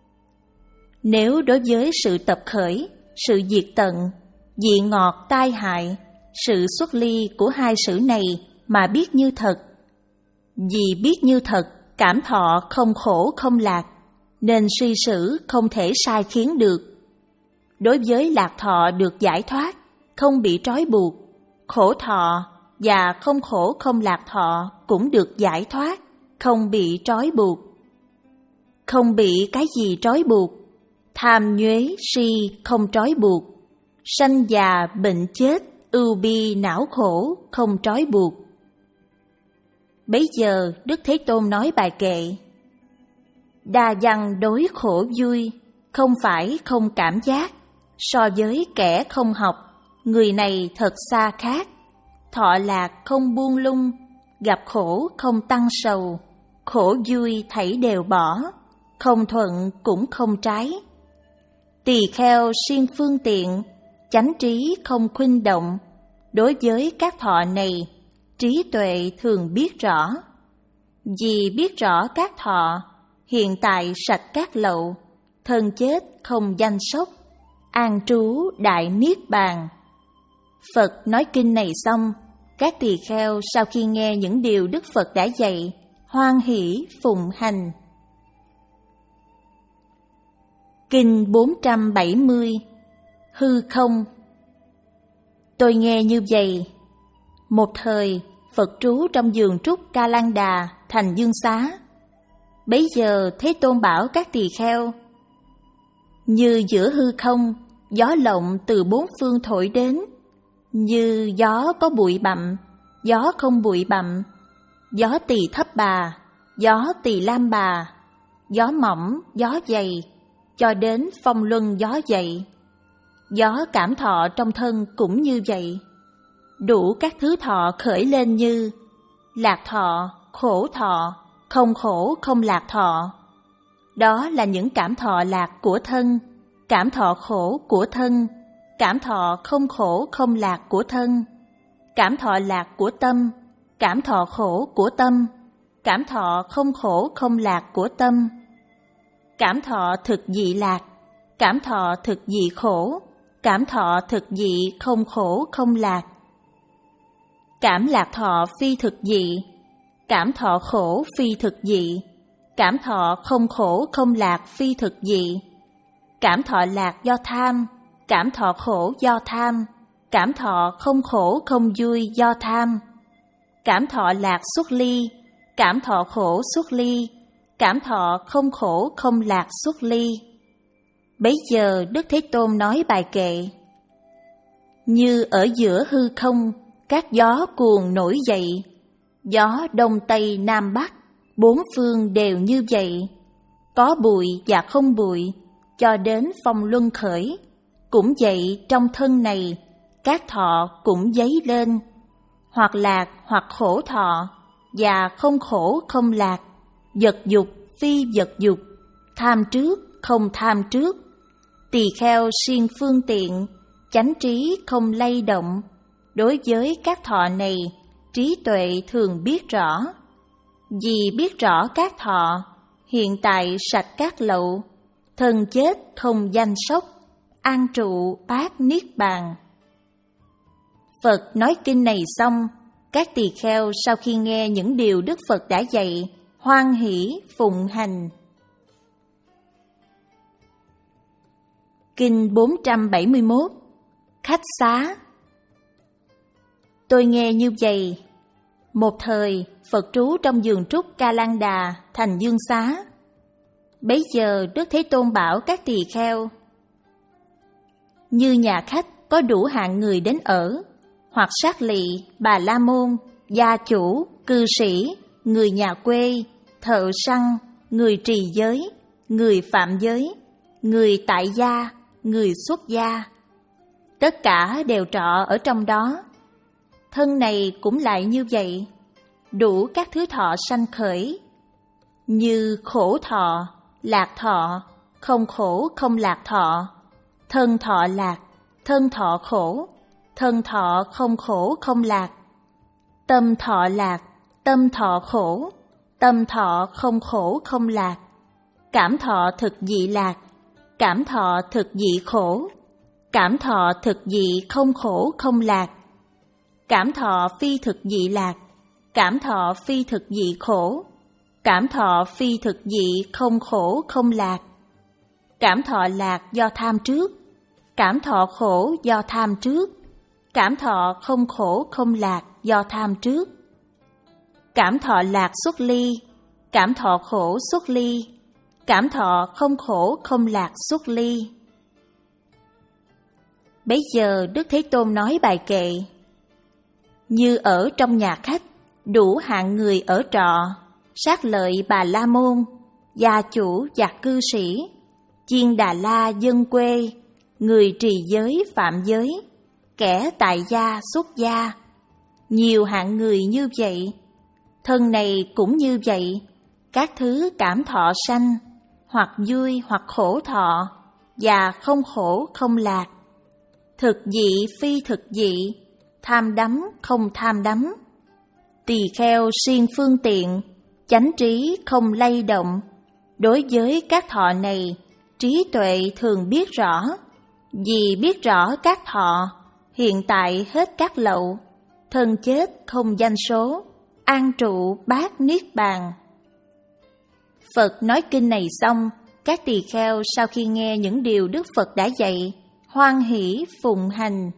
Nếu đối với sự tập khởi, sự diệt tận, vị ngọt tai hại, sự xuất ly của hai sử này mà biết như thật, vì biết như thật, cảm thọ không khổ không lạc, nên suy sử không thể sai khiến được. Đối với lạc thọ được giải thoát, không bị trói buộc, khổ thọ và không khổ không lạc thọ cũng được giải thoát, không bị trói buộc. Không bị cái gì trói buộc, tham nhuế si không trói buộc, sanh già bệnh chết, ưu bi não khổ không trói buộc. Bấy giờ Đức Thế Tôn nói bài kệ: đa văn đối khổ vui, không phải không cảm giác. So với kẻ không học, người này thật xa khác. Thọ lạc không buông lung, gặp khổ không tăng sầu. Khổ vui thảy đều bỏ, không thuận cũng không trái. Tỳ kheo siêng phương tiện, chánh trí không khuynh động. Đối với các thọ này, trí tuệ thường biết rõ. Vì biết rõ các thọ, hiện tại sạch các lậu. Thân chết không danh sốc, an trú đại niết bàn. Phật nói kinh này xong, các tỳ kheo sau khi nghe những điều Đức Phật đã dạy, hoan hỷ phụng hành. Kinh bốn trăm bảy mươi. Hư không. Tôi nghe như vậy. Một thời, Phật trú trong vườn trúc Ca Lan Đà, thành Dương Xá. Bấy giờ Thế Tôn bảo các tỳ kheo: như giữa hư không, gió lộng từ bốn phương thổi đến. Như gió có bụi bặm, gió không bụi bặm. Gió tỳ thấp bà, gió tỳ lam bà. Gió mỏng, gió dày, cho đến phong luân gió dậy. Gió cảm thọ trong thân cũng như vậy. Đủ các thứ thọ khởi lên như lạc thọ, khổ thọ, không khổ không lạc thọ. Đó là những cảm thọ lạc của thân, cảm thọ khổ của thân, cảm thọ không khổ không lạc của thân, cảm thọ lạc của tâm, cảm thọ khổ của tâm, cảm thọ không khổ không lạc của tâm, cảm thọ thực dị lạc, cảm thọ thực dị khổ, cảm thọ thực dị không khổ không lạc. Cảm lạc thọ phi thực dị, cảm thọ khổ phi thực dị, cảm thọ không khổ không lạc phi thực dị. Cảm thọ lạc do tham, cảm thọ khổ do tham, cảm thọ không khổ không vui do tham. Cảm thọ lạc xuất ly, cảm thọ khổ xuất ly, cảm thọ không khổ không lạc xuất ly. Bấy giờ Đức Thế Tôn nói bài kệ: như ở giữa hư không, các gió cuồng nổi dậy. Gió đông tây nam bắc, bốn phương đều như vậy. Có bụi và không bụi, cho đến phong luân khởi. Cũng vậy trong thân này, các thọ cũng dấy lên. Hoặc lạc hoặc khổ thọ, và không khổ không lạc. Vật dục phi vật dục, tham trước không tham trước. Tỳ kheo siêng phương tiện, chánh trí không lay động. Đối với các thọ này, trí tuệ thường biết rõ. Vì biết rõ các thọ, hiện tại sạch các lậu. Thân chết không danh sốc, an trụ bát niết bàn. Phật nói kinh này xong, các tỳ kheo sau khi nghe những điều Đức Phật đã dạy, hoan hỷ phụng hành. Kinh bốn trăm bảy mươi mốt. Khách xá. Tôi nghe như vậy. Một thời, Phật trú trong vườn trúc Ca Lan Đà, thành Dương Xá. Bấy giờ Đức Thế Tôn bảo các tỳ kheo: như nhà khách có đủ hạng người đến ở, hoặc sát lị, bà la môn, gia chủ, cư sĩ, người nhà quê, thợ săn, người trì giới, người phạm giới, người tại gia, người xuất gia. Tất cả đều trọ ở trong đó. Thân này cũng lại như vậy. Đủ các thứ thọ sanh khởi. Như khổ thọ, lạc thọ, không khổ không lạc thọ. Thân thọ lạc, thân thọ khổ, thân thọ không khổ không lạc. Tâm thọ lạc, tâm thọ khổ, tâm thọ không khổ không lạc. Cảm thọ thực dị lạc, cảm thọ thực dị khổ, cảm thọ thực dị không khổ không lạc. Cảm thọ phi thực dị lạc, cảm thọ phi thực dị khổ, cảm thọ phi thực dị không khổ không lạc. Cảm thọ lạc do tham trước, cảm thọ khổ do tham trước, cảm thọ không khổ không lạc do tham trước. Cảm thọ lạc xuất ly, cảm thọ khổ xuất ly, cảm thọ không khổ không lạc xuất ly. Bấy giờ Đức Thế Tôn nói bài kệ: như ở trong nhà khách, đủ hạng người ở trọ, sát lợi Bà La Môn, gia chủ giặc cư sĩ, chiên Đà La dân quê, người trì giới phạm giới, kẻ tại gia xuất gia. Nhiều hạng người như vậy, thân này cũng như vậy, các thứ cảm thọ sanh, hoặc vui hoặc khổ thọ, và không khổ không lạc, thực dị phi thực dị, tham đắm không tham đắm, tỳ kheo siêng phương tiện, chánh trí không lay động. Đối với các thọ này, trí tuệ thường biết rõ, vì biết rõ các thọ, hiện tại hết các lậu, thân chết không danh số, an trụ bát niết bàn. Phật nói kinh này xong, các tỳ kheo sau khi nghe những điều Đức Phật đã dạy, hoan hỷ phụng hành.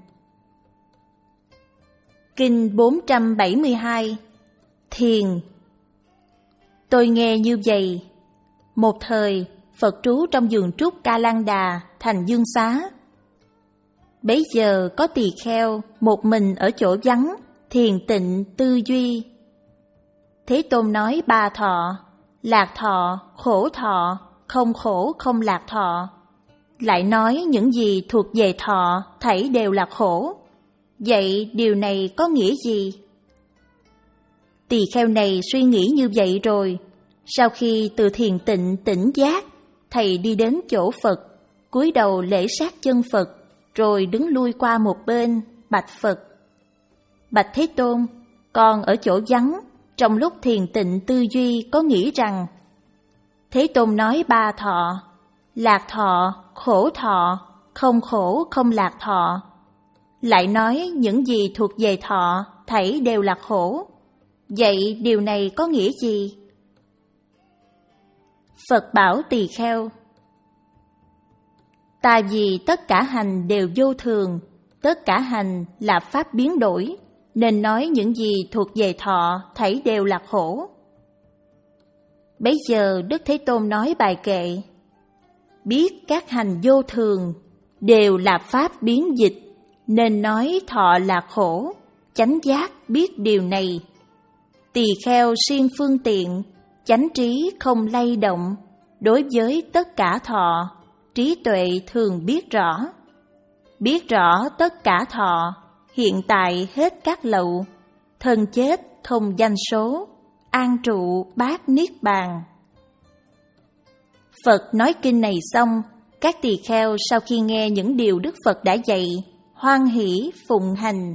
Kinh bốn trăm bảy mươi hai. Thiền. Tôi nghe như vậy. Một thời, Phật trú trong vườn trúc Ca Lan Đà, thành Dương Xá. Bấy giờ có tỳ kheo một mình ở chỗ vắng, thiền tịnh tư duy. Thế Tôn nói ba thọ: lạc thọ, khổ thọ, không khổ không lạc thọ. Lại nói những gì thuộc về thọ thảy đều là khổ. Vậy điều này có nghĩa gì? Tỳ kheo này suy nghĩ như vậy rồi, sau khi từ thiền tịnh tỉnh giác, thầy đi đến chỗ Phật, cúi đầu lễ sát chân Phật, rồi đứng lui qua một bên, bạch Phật: bạch Thế Tôn, con ở chỗ vắng, trong lúc thiền tịnh tư duy có nghĩ rằng. Thế Tôn nói ba thọ: lạc thọ, khổ thọ, không khổ không lạc thọ. Lại nói những gì thuộc về thọ thảy đều là khổ. Vậy điều này có nghĩa gì? Phật bảo tỳ kheo: ta vì tất cả hành đều vô thường, tất cả hành là pháp biến đổi, nên nói những gì thuộc về thọ thảy đều là khổ. Bấy giờ Đức Thế Tôn nói bài kệ: biết các hành vô thường đều là pháp biến dịch, nên nói thọ là khổ, chánh giác biết điều này. Tỳ kheo siêng phương tiện, chánh trí không lay động. Đối với tất cả thọ, trí tuệ thường biết rõ. Biết rõ tất cả thọ, hiện tại hết các lậu, thân chết không danh số, an trụ bát niết bàn. Phật nói kinh này xong, các tỳ kheo sau khi nghe những điều Đức Phật đã dạy, hoan hỷ phụng hành.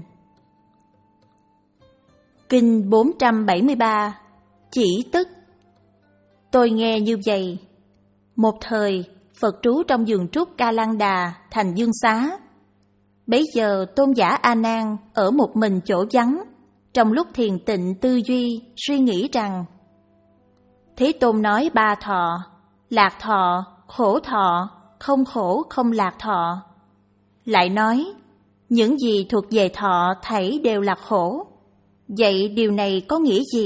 Kinh bốn trăm bảy mươi ba. Chỉ tức. Tôi nghe như vậy. Một thời, Phật trú trong vườn trúc Ca Lan Đà, thành Dương Xá. Bấy giờ tôn giả A Nan ở một mình chỗ vắng, trong lúc thiền tịnh tư duy, suy nghĩ rằng: Thế Tôn nói ba thọ: lạc thọ, khổ thọ, không khổ không lạc thọ. Lại nói những gì thuộc về thọ thảy đều là khổ. Vậy điều này có nghĩa gì?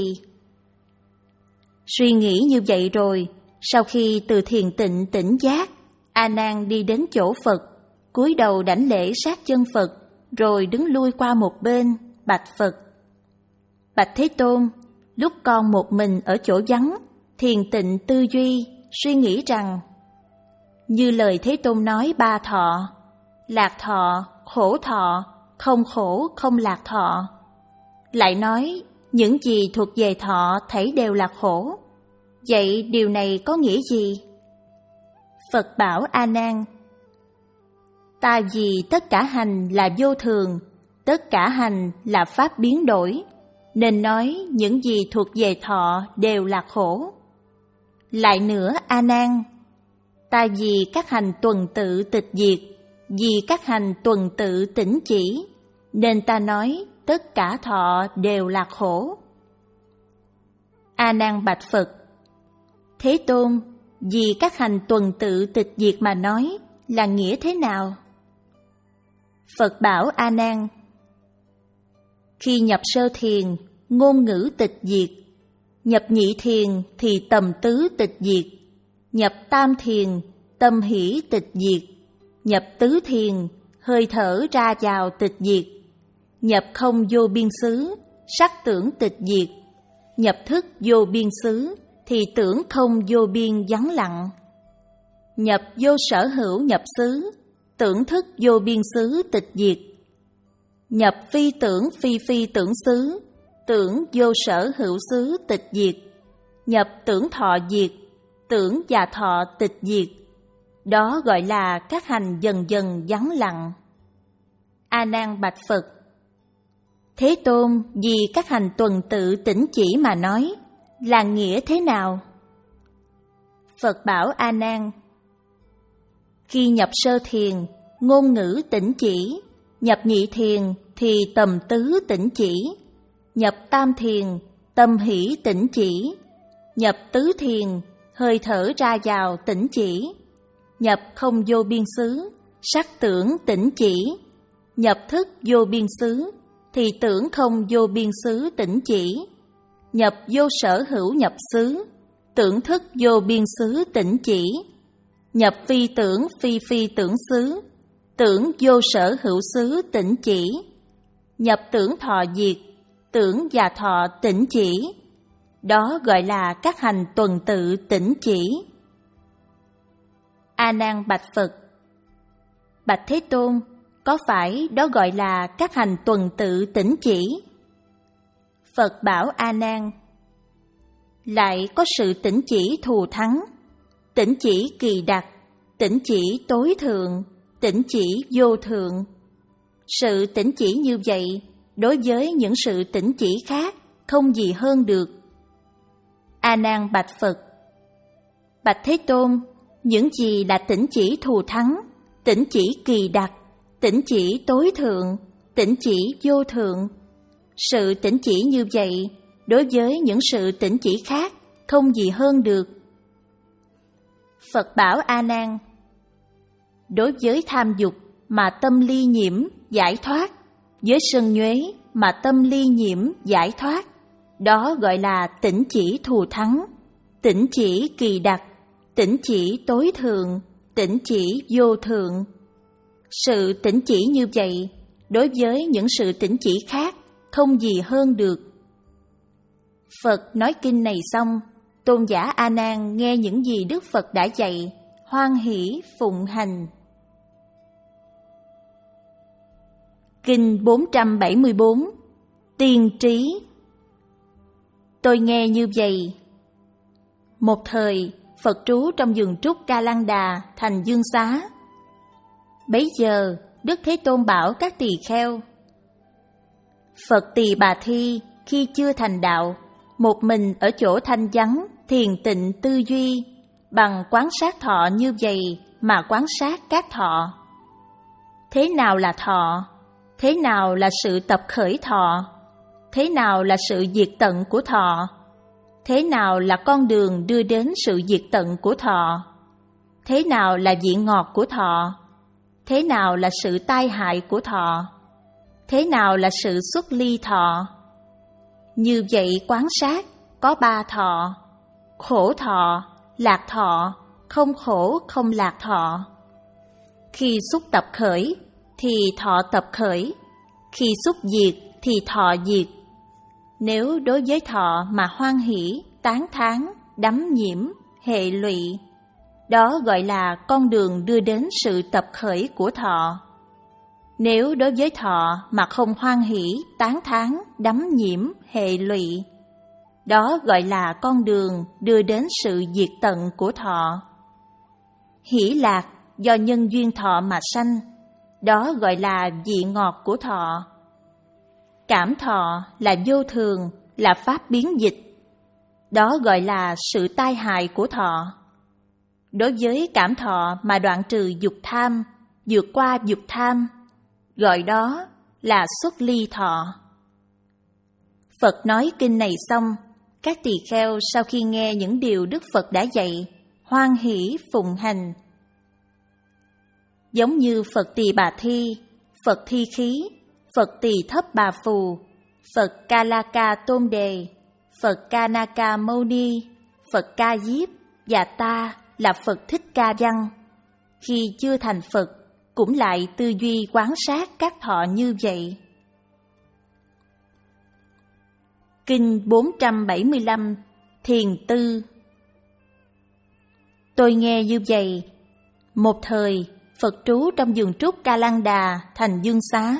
Suy nghĩ như vậy rồi, sau khi từ thiền tịnh tỉnh giác, A Nan đi đến chỗ Phật, cúi đầu đảnh lễ sát chân Phật, rồi đứng lui qua một bên, bạch Phật: bạch Thế Tôn, lúc con một mình ở chỗ vắng, thiền tịnh tư duy, suy nghĩ rằng: như lời Thế Tôn nói ba thọ: lạc thọ, khổ thọ, không khổ không lạc thọ. Lại nói những gì thuộc về thọ thảy đều là khổ. Vậy điều này có nghĩa gì? Phật bảo A Nan: ta vì tất cả hành là vô thường, tất cả hành là pháp biến đổi, nên nói những gì thuộc về thọ đều là khổ. Lại nữa A Nan, ta vì các hành tuần tự tịch diệt, vì các hành tuần tự tỉnh chỉ, nên ta nói tất cả thọ đều là khổ. A Nan bạch Phật: Thế Tôn, vì các hành tuần tự tịch diệt mà nói là nghĩa thế nào? Phật bảo A Nan: khi nhập sơ thiền, ngôn ngữ tịch diệt; nhập nhị thiền thì tầm tứ tịch diệt; nhập tam thiền, tâm hỷ tịch diệt; nhập tứ thiền, hơi thở ra vào tịch diệt. Nhập không vô biên xứ, sắc tưởng tịch diệt. Nhập thức vô biên xứ, thì tưởng không vô biên vắng lặng. Nhập vô sở hữu nhập xứ, tưởng thức vô biên xứ tịch diệt. Nhập phi tưởng phi phi tưởng xứ, tưởng vô sở hữu xứ tịch diệt. Nhập tưởng thọ diệt, tưởng và thọ tịch diệt. Đó gọi là các hành dần dần vắng lặng. A Nan bạch Phật: Thế Tôn, vì các hành tuần tự tỉnh chỉ mà nói, là nghĩa thế nào? Phật bảo A Nan: Khi nhập sơ thiền, ngôn ngữ tỉnh chỉ. Nhập nhị thiền thì tầm tứ tỉnh chỉ. Nhập tam thiền, tâm hỷ tỉnh chỉ. Nhập tứ thiền, hơi thở ra vào tỉnh chỉ. Nhập không vô biên xứ, sắc tưởng tỉnh chỉ. Nhập thức vô biên xứ, thì tưởng không vô biên xứ tỉnh chỉ. Nhập vô sở hữu nhập xứ, tưởng thức vô biên xứ tỉnh chỉ. Nhập phi tưởng phi phi tưởng xứ, tưởng vô sở hữu xứ tỉnh chỉ. Nhập tưởng thọ diệt, tưởng và thọ tỉnh chỉ. Đó gọi là các hành tuần tự tỉnh chỉ. A Nan bạch Phật: Bạch Thế Tôn, có phải đó gọi là các hành tuần tự tỉnh chỉ? Phật bảo A Nan: Lại có sự tỉnh chỉ thù thắng, tỉnh chỉ kỳ đặc, tỉnh chỉ tối thượng, tỉnh chỉ vô thượng. Sự tỉnh chỉ như vậy, đối với những sự tỉnh chỉ khác, không gì hơn được. A Nan bạch Phật: Bạch Thế Tôn, những gì là tỉnh chỉ thù thắng, tỉnh chỉ kỳ đặc, tỉnh chỉ tối thượng, tỉnh chỉ vô thượng? Sự tỉnh chỉ như vậy, đối với những sự tỉnh chỉ khác, không gì hơn được. Phật bảo A Nan: Đối với tham dục mà tâm ly nhiễm, giải thoát, với sân nhuế mà tâm ly nhiễm, giải thoát, đó gọi là tỉnh chỉ thù thắng, tỉnh chỉ kỳ đặc, tỉnh chỉ tối thượng, tỉnh chỉ vô thượng. Sự tỉnh chỉ như vậy, đối với những sự tỉnh chỉ khác, không gì hơn được. Phật nói kinh này xong, tôn giả A Nan nghe những gì Đức Phật đã dạy, hoan hỷ phụng hành. Kinh bốn trăm bảy mươi bốn. Tiên trí. Tôi nghe như vậy. Một thời, Phật trú trong vườn trúc Ca Lăng Đà, thành Dương Xá. Bấy giờ, Đức Thế Tôn bảo các tỳ kheo: Phật Tỳ Bà Thi khi chưa thành đạo, một mình ở chỗ thanh vắng, thiền tịnh tư duy, bằng quán sát thọ như vậy mà quán sát các thọ. Thế nào là thọ? Thế nào là sự tập khởi thọ? Thế nào là sự diệt tận của thọ? Thế nào là con đường đưa đến sự diệt tận của thọ? Thế nào là vị ngọt của thọ? Thế nào là sự tai hại của thọ? Thế nào là sự xuất ly thọ? Như vậy quán sát có ba thọ: khổ thọ, lạc thọ, không khổ không lạc thọ. Khi xúc tập khởi thì thọ tập khởi, khi xúc diệt thì thọ diệt. Nếu đối với thọ mà hoan hỷ, tán thán, đắm nhiễm, hệ lụy, đó gọi là con đường đưa đến sự tập khởi của thọ. Nếu đối với thọ mà không hoan hỷ, tán thán, đắm nhiễm, hệ lụy, đó gọi là con đường đưa đến sự diệt tận của thọ. Hỷ lạc do nhân duyên thọ mà sanh, đó gọi là vị ngọt của thọ. Cảm thọ là vô thường, là pháp biến dịch, đó gọi là sự tai hại của thọ. Đối với cảm thọ mà đoạn trừ dục tham, vượt qua dục tham, gọi đó là xuất ly thọ. Phật nói kinh này xong, các tỳ kheo sau khi nghe những điều Đức Phật đã dạy, hoan hỷ phụng hành. Giống như Phật Tỳ Bà Thi, Phật Thi Khí, Phật Tỳ Thấp Bà Phù, Phật Ca La Ca Tôn Đề, Phật Ca Na Ca Mâu Ni, Phật Ca Diếp và ta là Phật Thích Ca Văn. Khi chưa thành Phật, cũng lại tư duy quán sát các thọ như vậy. Kinh bốn trăm bảy mươi lăm, Thiền Tư. Tôi nghe như vậy. Một thời, Phật trú trong vườn trúc Ca Lan Đà, thành Dương Xá.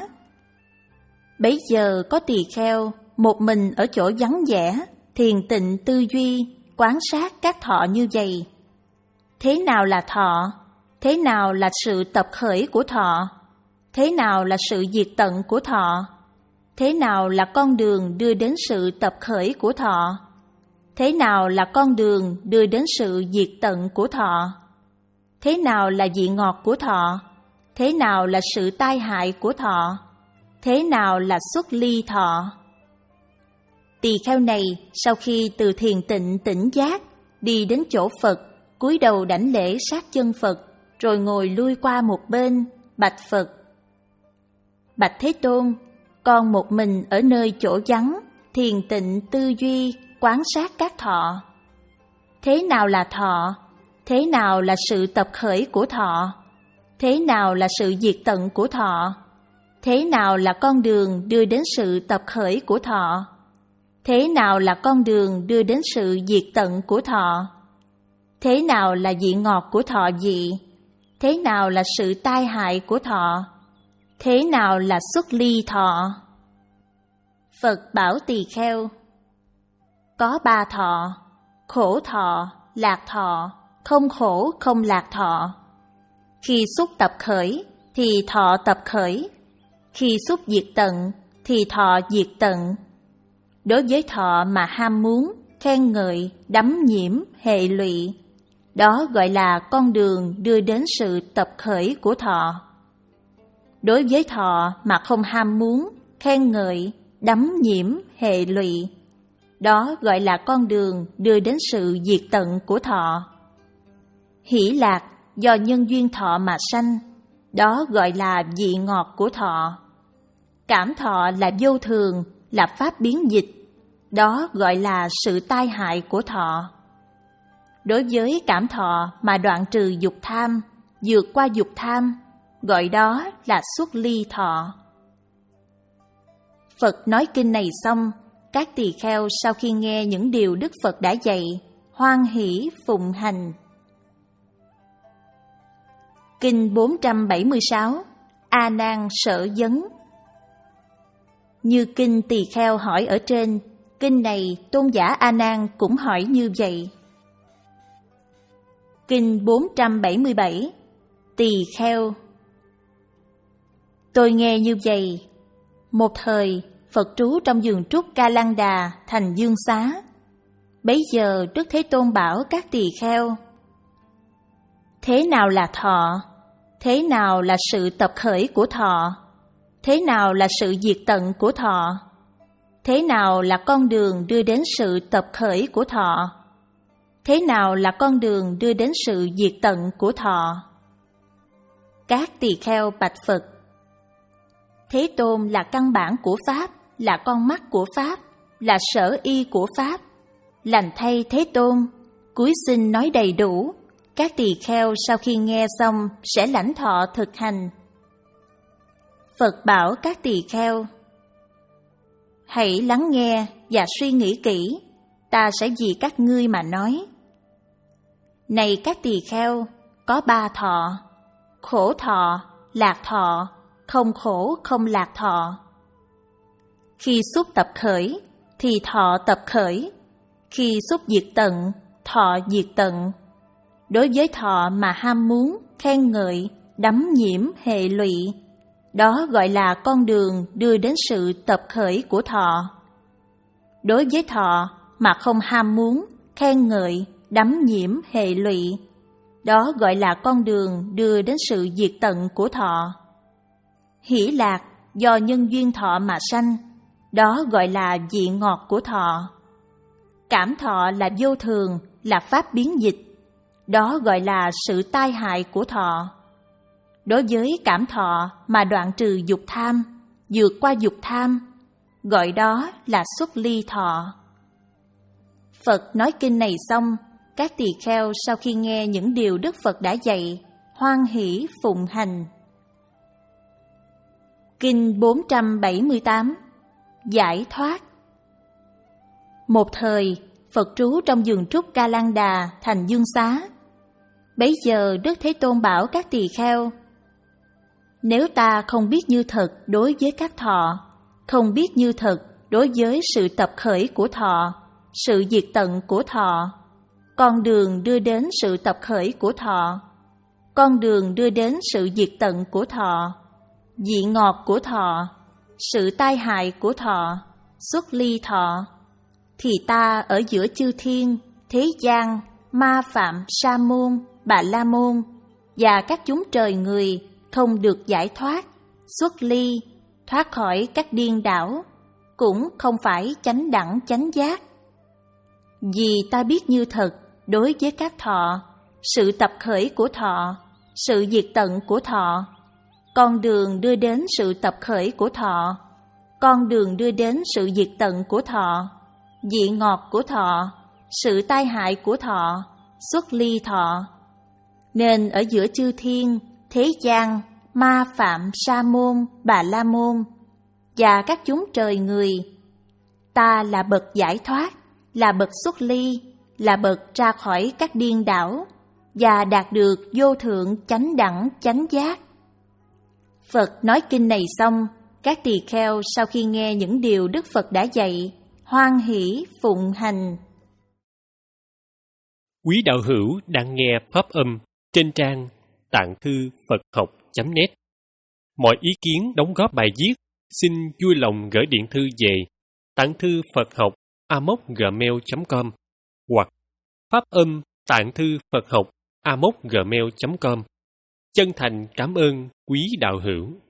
Bấy giờ có tỳ kheo, một mình ở chỗ vắng vẻ, thiền tịnh tư duy, quán sát các thọ như vậy. Thế nào là thọ? Thế nào là sự tập khởi của thọ? Thế nào là sự diệt tận của thọ? Thế nào là con đường đưa đến sự tập khởi của thọ? Thế nào là con đường đưa đến sự diệt tận của thọ? Thế nào là vị ngọt của thọ? Thế nào là sự tai hại của thọ? Thế nào là xuất ly thọ? Tỳ kheo này sau khi từ thiền tịnh tỉnh giác, đi đến chỗ Phật, cúi đầu đảnh lễ sát chân Phật, rồi ngồi lui qua một bên, bạch Phật. Bạch Thế Tôn, con một mình ở nơi chỗ vắng, thiền tịnh tư duy, quán sát các thọ. Thế nào là thọ? Thế nào là sự tập khởi của thọ? Thế nào là sự diệt tận của thọ? Thế nào là con đường đưa đến sự tập khởi của thọ? Thế nào là con đường đưa đến sự diệt tận của thọ? Thế nào là vị ngọt của thọ vị? Thế nào là sự tai hại của thọ? Thế nào là xuất ly thọ? Phật bảo tỳ kheo, có ba thọ: khổ thọ, lạc thọ, không khổ không lạc thọ. Khi xúc tập khởi thì thọ tập khởi, khi xúc diệt tận thì thọ diệt tận. Đối với thọ mà ham muốn, khen ngợi, đắm nhiễm, hệ lụy, đó gọi là con đường đưa đến sự tập khởi của thọ. Đối với thọ mà không ham muốn, khen ngợi, đắm nhiễm, hệ lụy, đó gọi là con đường đưa đến sự diệt tận của thọ. Hỷ lạc do nhân duyên thọ mà sanh, đó gọi là vị ngọt của thọ. Cảm thọ là vô thường, là pháp biến dịch, đó gọi là sự tai hại của thọ. Đối với cảm thọ mà đoạn trừ dục tham, vượt qua dục tham, gọi đó là xuất ly thọ. Phật nói kinh này xong, các tỳ kheo sau khi nghe những điều Đức Phật đã dạy, hoan hỷ phụng hành. Kinh bốn trăm bảy mươi sáu, A Nan Sở Vấn. Như kinh tỳ kheo hỏi ở trên, kinh này tôn giả A Nan cũng hỏi như vậy. Kinh bốn trăm bảy mươi bảy, Tỳ kheo. Tôi nghe như vậy. Một thời, Phật trú trong vườn trúc Ca Lan Đà, thành Dương Xá. Bấy giờ Đức Thế Tôn bảo các tỳ kheo: thế nào là thọ? Thế nào là sự tập khởi của thọ? Thế nào là sự diệt tận của thọ? Thế nào là con đường đưa đến sự tập khởi của thọ? Thế nào là con đường đưa đến sự diệt tận của thọ? Các tỳ kheo bạch Phật: Thế Tôn là căn bản của Pháp, là con mắt của Pháp, là sở y của Pháp. Lành thay Thế Tôn, cúi xin nói đầy đủ. Các tỳ kheo sau khi nghe xong sẽ lãnh thọ thực hành. Phật bảo các tỳ kheo: hãy lắng nghe và suy nghĩ kỹ, ta sẽ vì các ngươi mà nói. Này các tỳ kheo, có ba thọ: khổ thọ, lạc thọ, không khổ không lạc thọ. Khi xúc tập khởi thì thọ tập khởi, khi xúc diệt tận, thọ diệt tận. Đối với thọ mà ham muốn, khen ngợi, đắm nhiễm, hệ lụy, đó gọi là con đường đưa đến sự tập khởi của thọ. Đối với thọ mà không ham muốn, khen ngợi, đắm nhiễm, hệ lụy, đó gọi là con đường đưa đến sự diệt tận của thọ. Hỷ lạc do nhân duyên thọ mà sanh, đó gọi là vị ngọt của thọ. Cảm thọ là vô thường, là pháp biến dịch, đó gọi là sự tai hại của thọ. Đối với cảm thọ mà đoạn trừ dục tham, vượt qua dục tham, gọi đó là xuất ly thọ. Phật nói kinh này xong, các tỳ kheo sau khi nghe những điều Đức Phật đã dạy, hoan hỷ phụng hành. Kinh bốn trăm bảy mươi tám. Giải thoát. Một thời, Phật trú trong vườn trúc Ca Lan Đà, thành Dương Xá. Bấy giờ Đức Thế Tôn bảo các tỳ kheo: nếu ta không biết như thật đối với các thọ, không biết như thật đối với sự tập khởi của thọ, sự diệt tận của thọ, con đường đưa đến sự tập khởi của thọ, con đường đưa đến sự diệt tận của thọ, vị ngọt của thọ, sự tai hại của thọ, xuất ly thọ, thì ta ở giữa chư thiên, thế gian, ma phạm, sa môn, bà la môn và các chúng trời người không được giải thoát, xuất ly, thoát khỏi các điên đảo, cũng không phải chánh đẳng chánh giác. Vì ta biết như thật đối với các thọ, sự tập khởi của thọ, sự diệt tận của thọ, con đường đưa đến sự tập khởi của thọ, con đường đưa đến sự diệt tận của thọ, vị ngọt của thọ, sự tai hại của thọ, xuất ly thọ. Nên ở giữa chư thiên, thế gian, ma phạm, sa môn, bà la môn và các chúng trời người, ta là bậc giải thoát, là bậc xuất ly, là bậc ra khỏi các điên đảo và đạt được vô thượng chánh đẳng chánh giác. Phật nói kinh này xong, các tỳ kheo sau khi nghe những điều Đức Phật đã dạy, hoan hỷ phụng hành. Quý đạo hữu đang nghe pháp âm trên trang tạng thư Phật học chấm net. Mọi ý kiến đóng góp bài viết xin vui lòng gửi điện thư về tạng thư Phật học a m o c gmail chấm com hoặc pháp âm tạng thư Phật học a m o c gmail chấm com. Chân thành cảm ơn quý đạo hữu.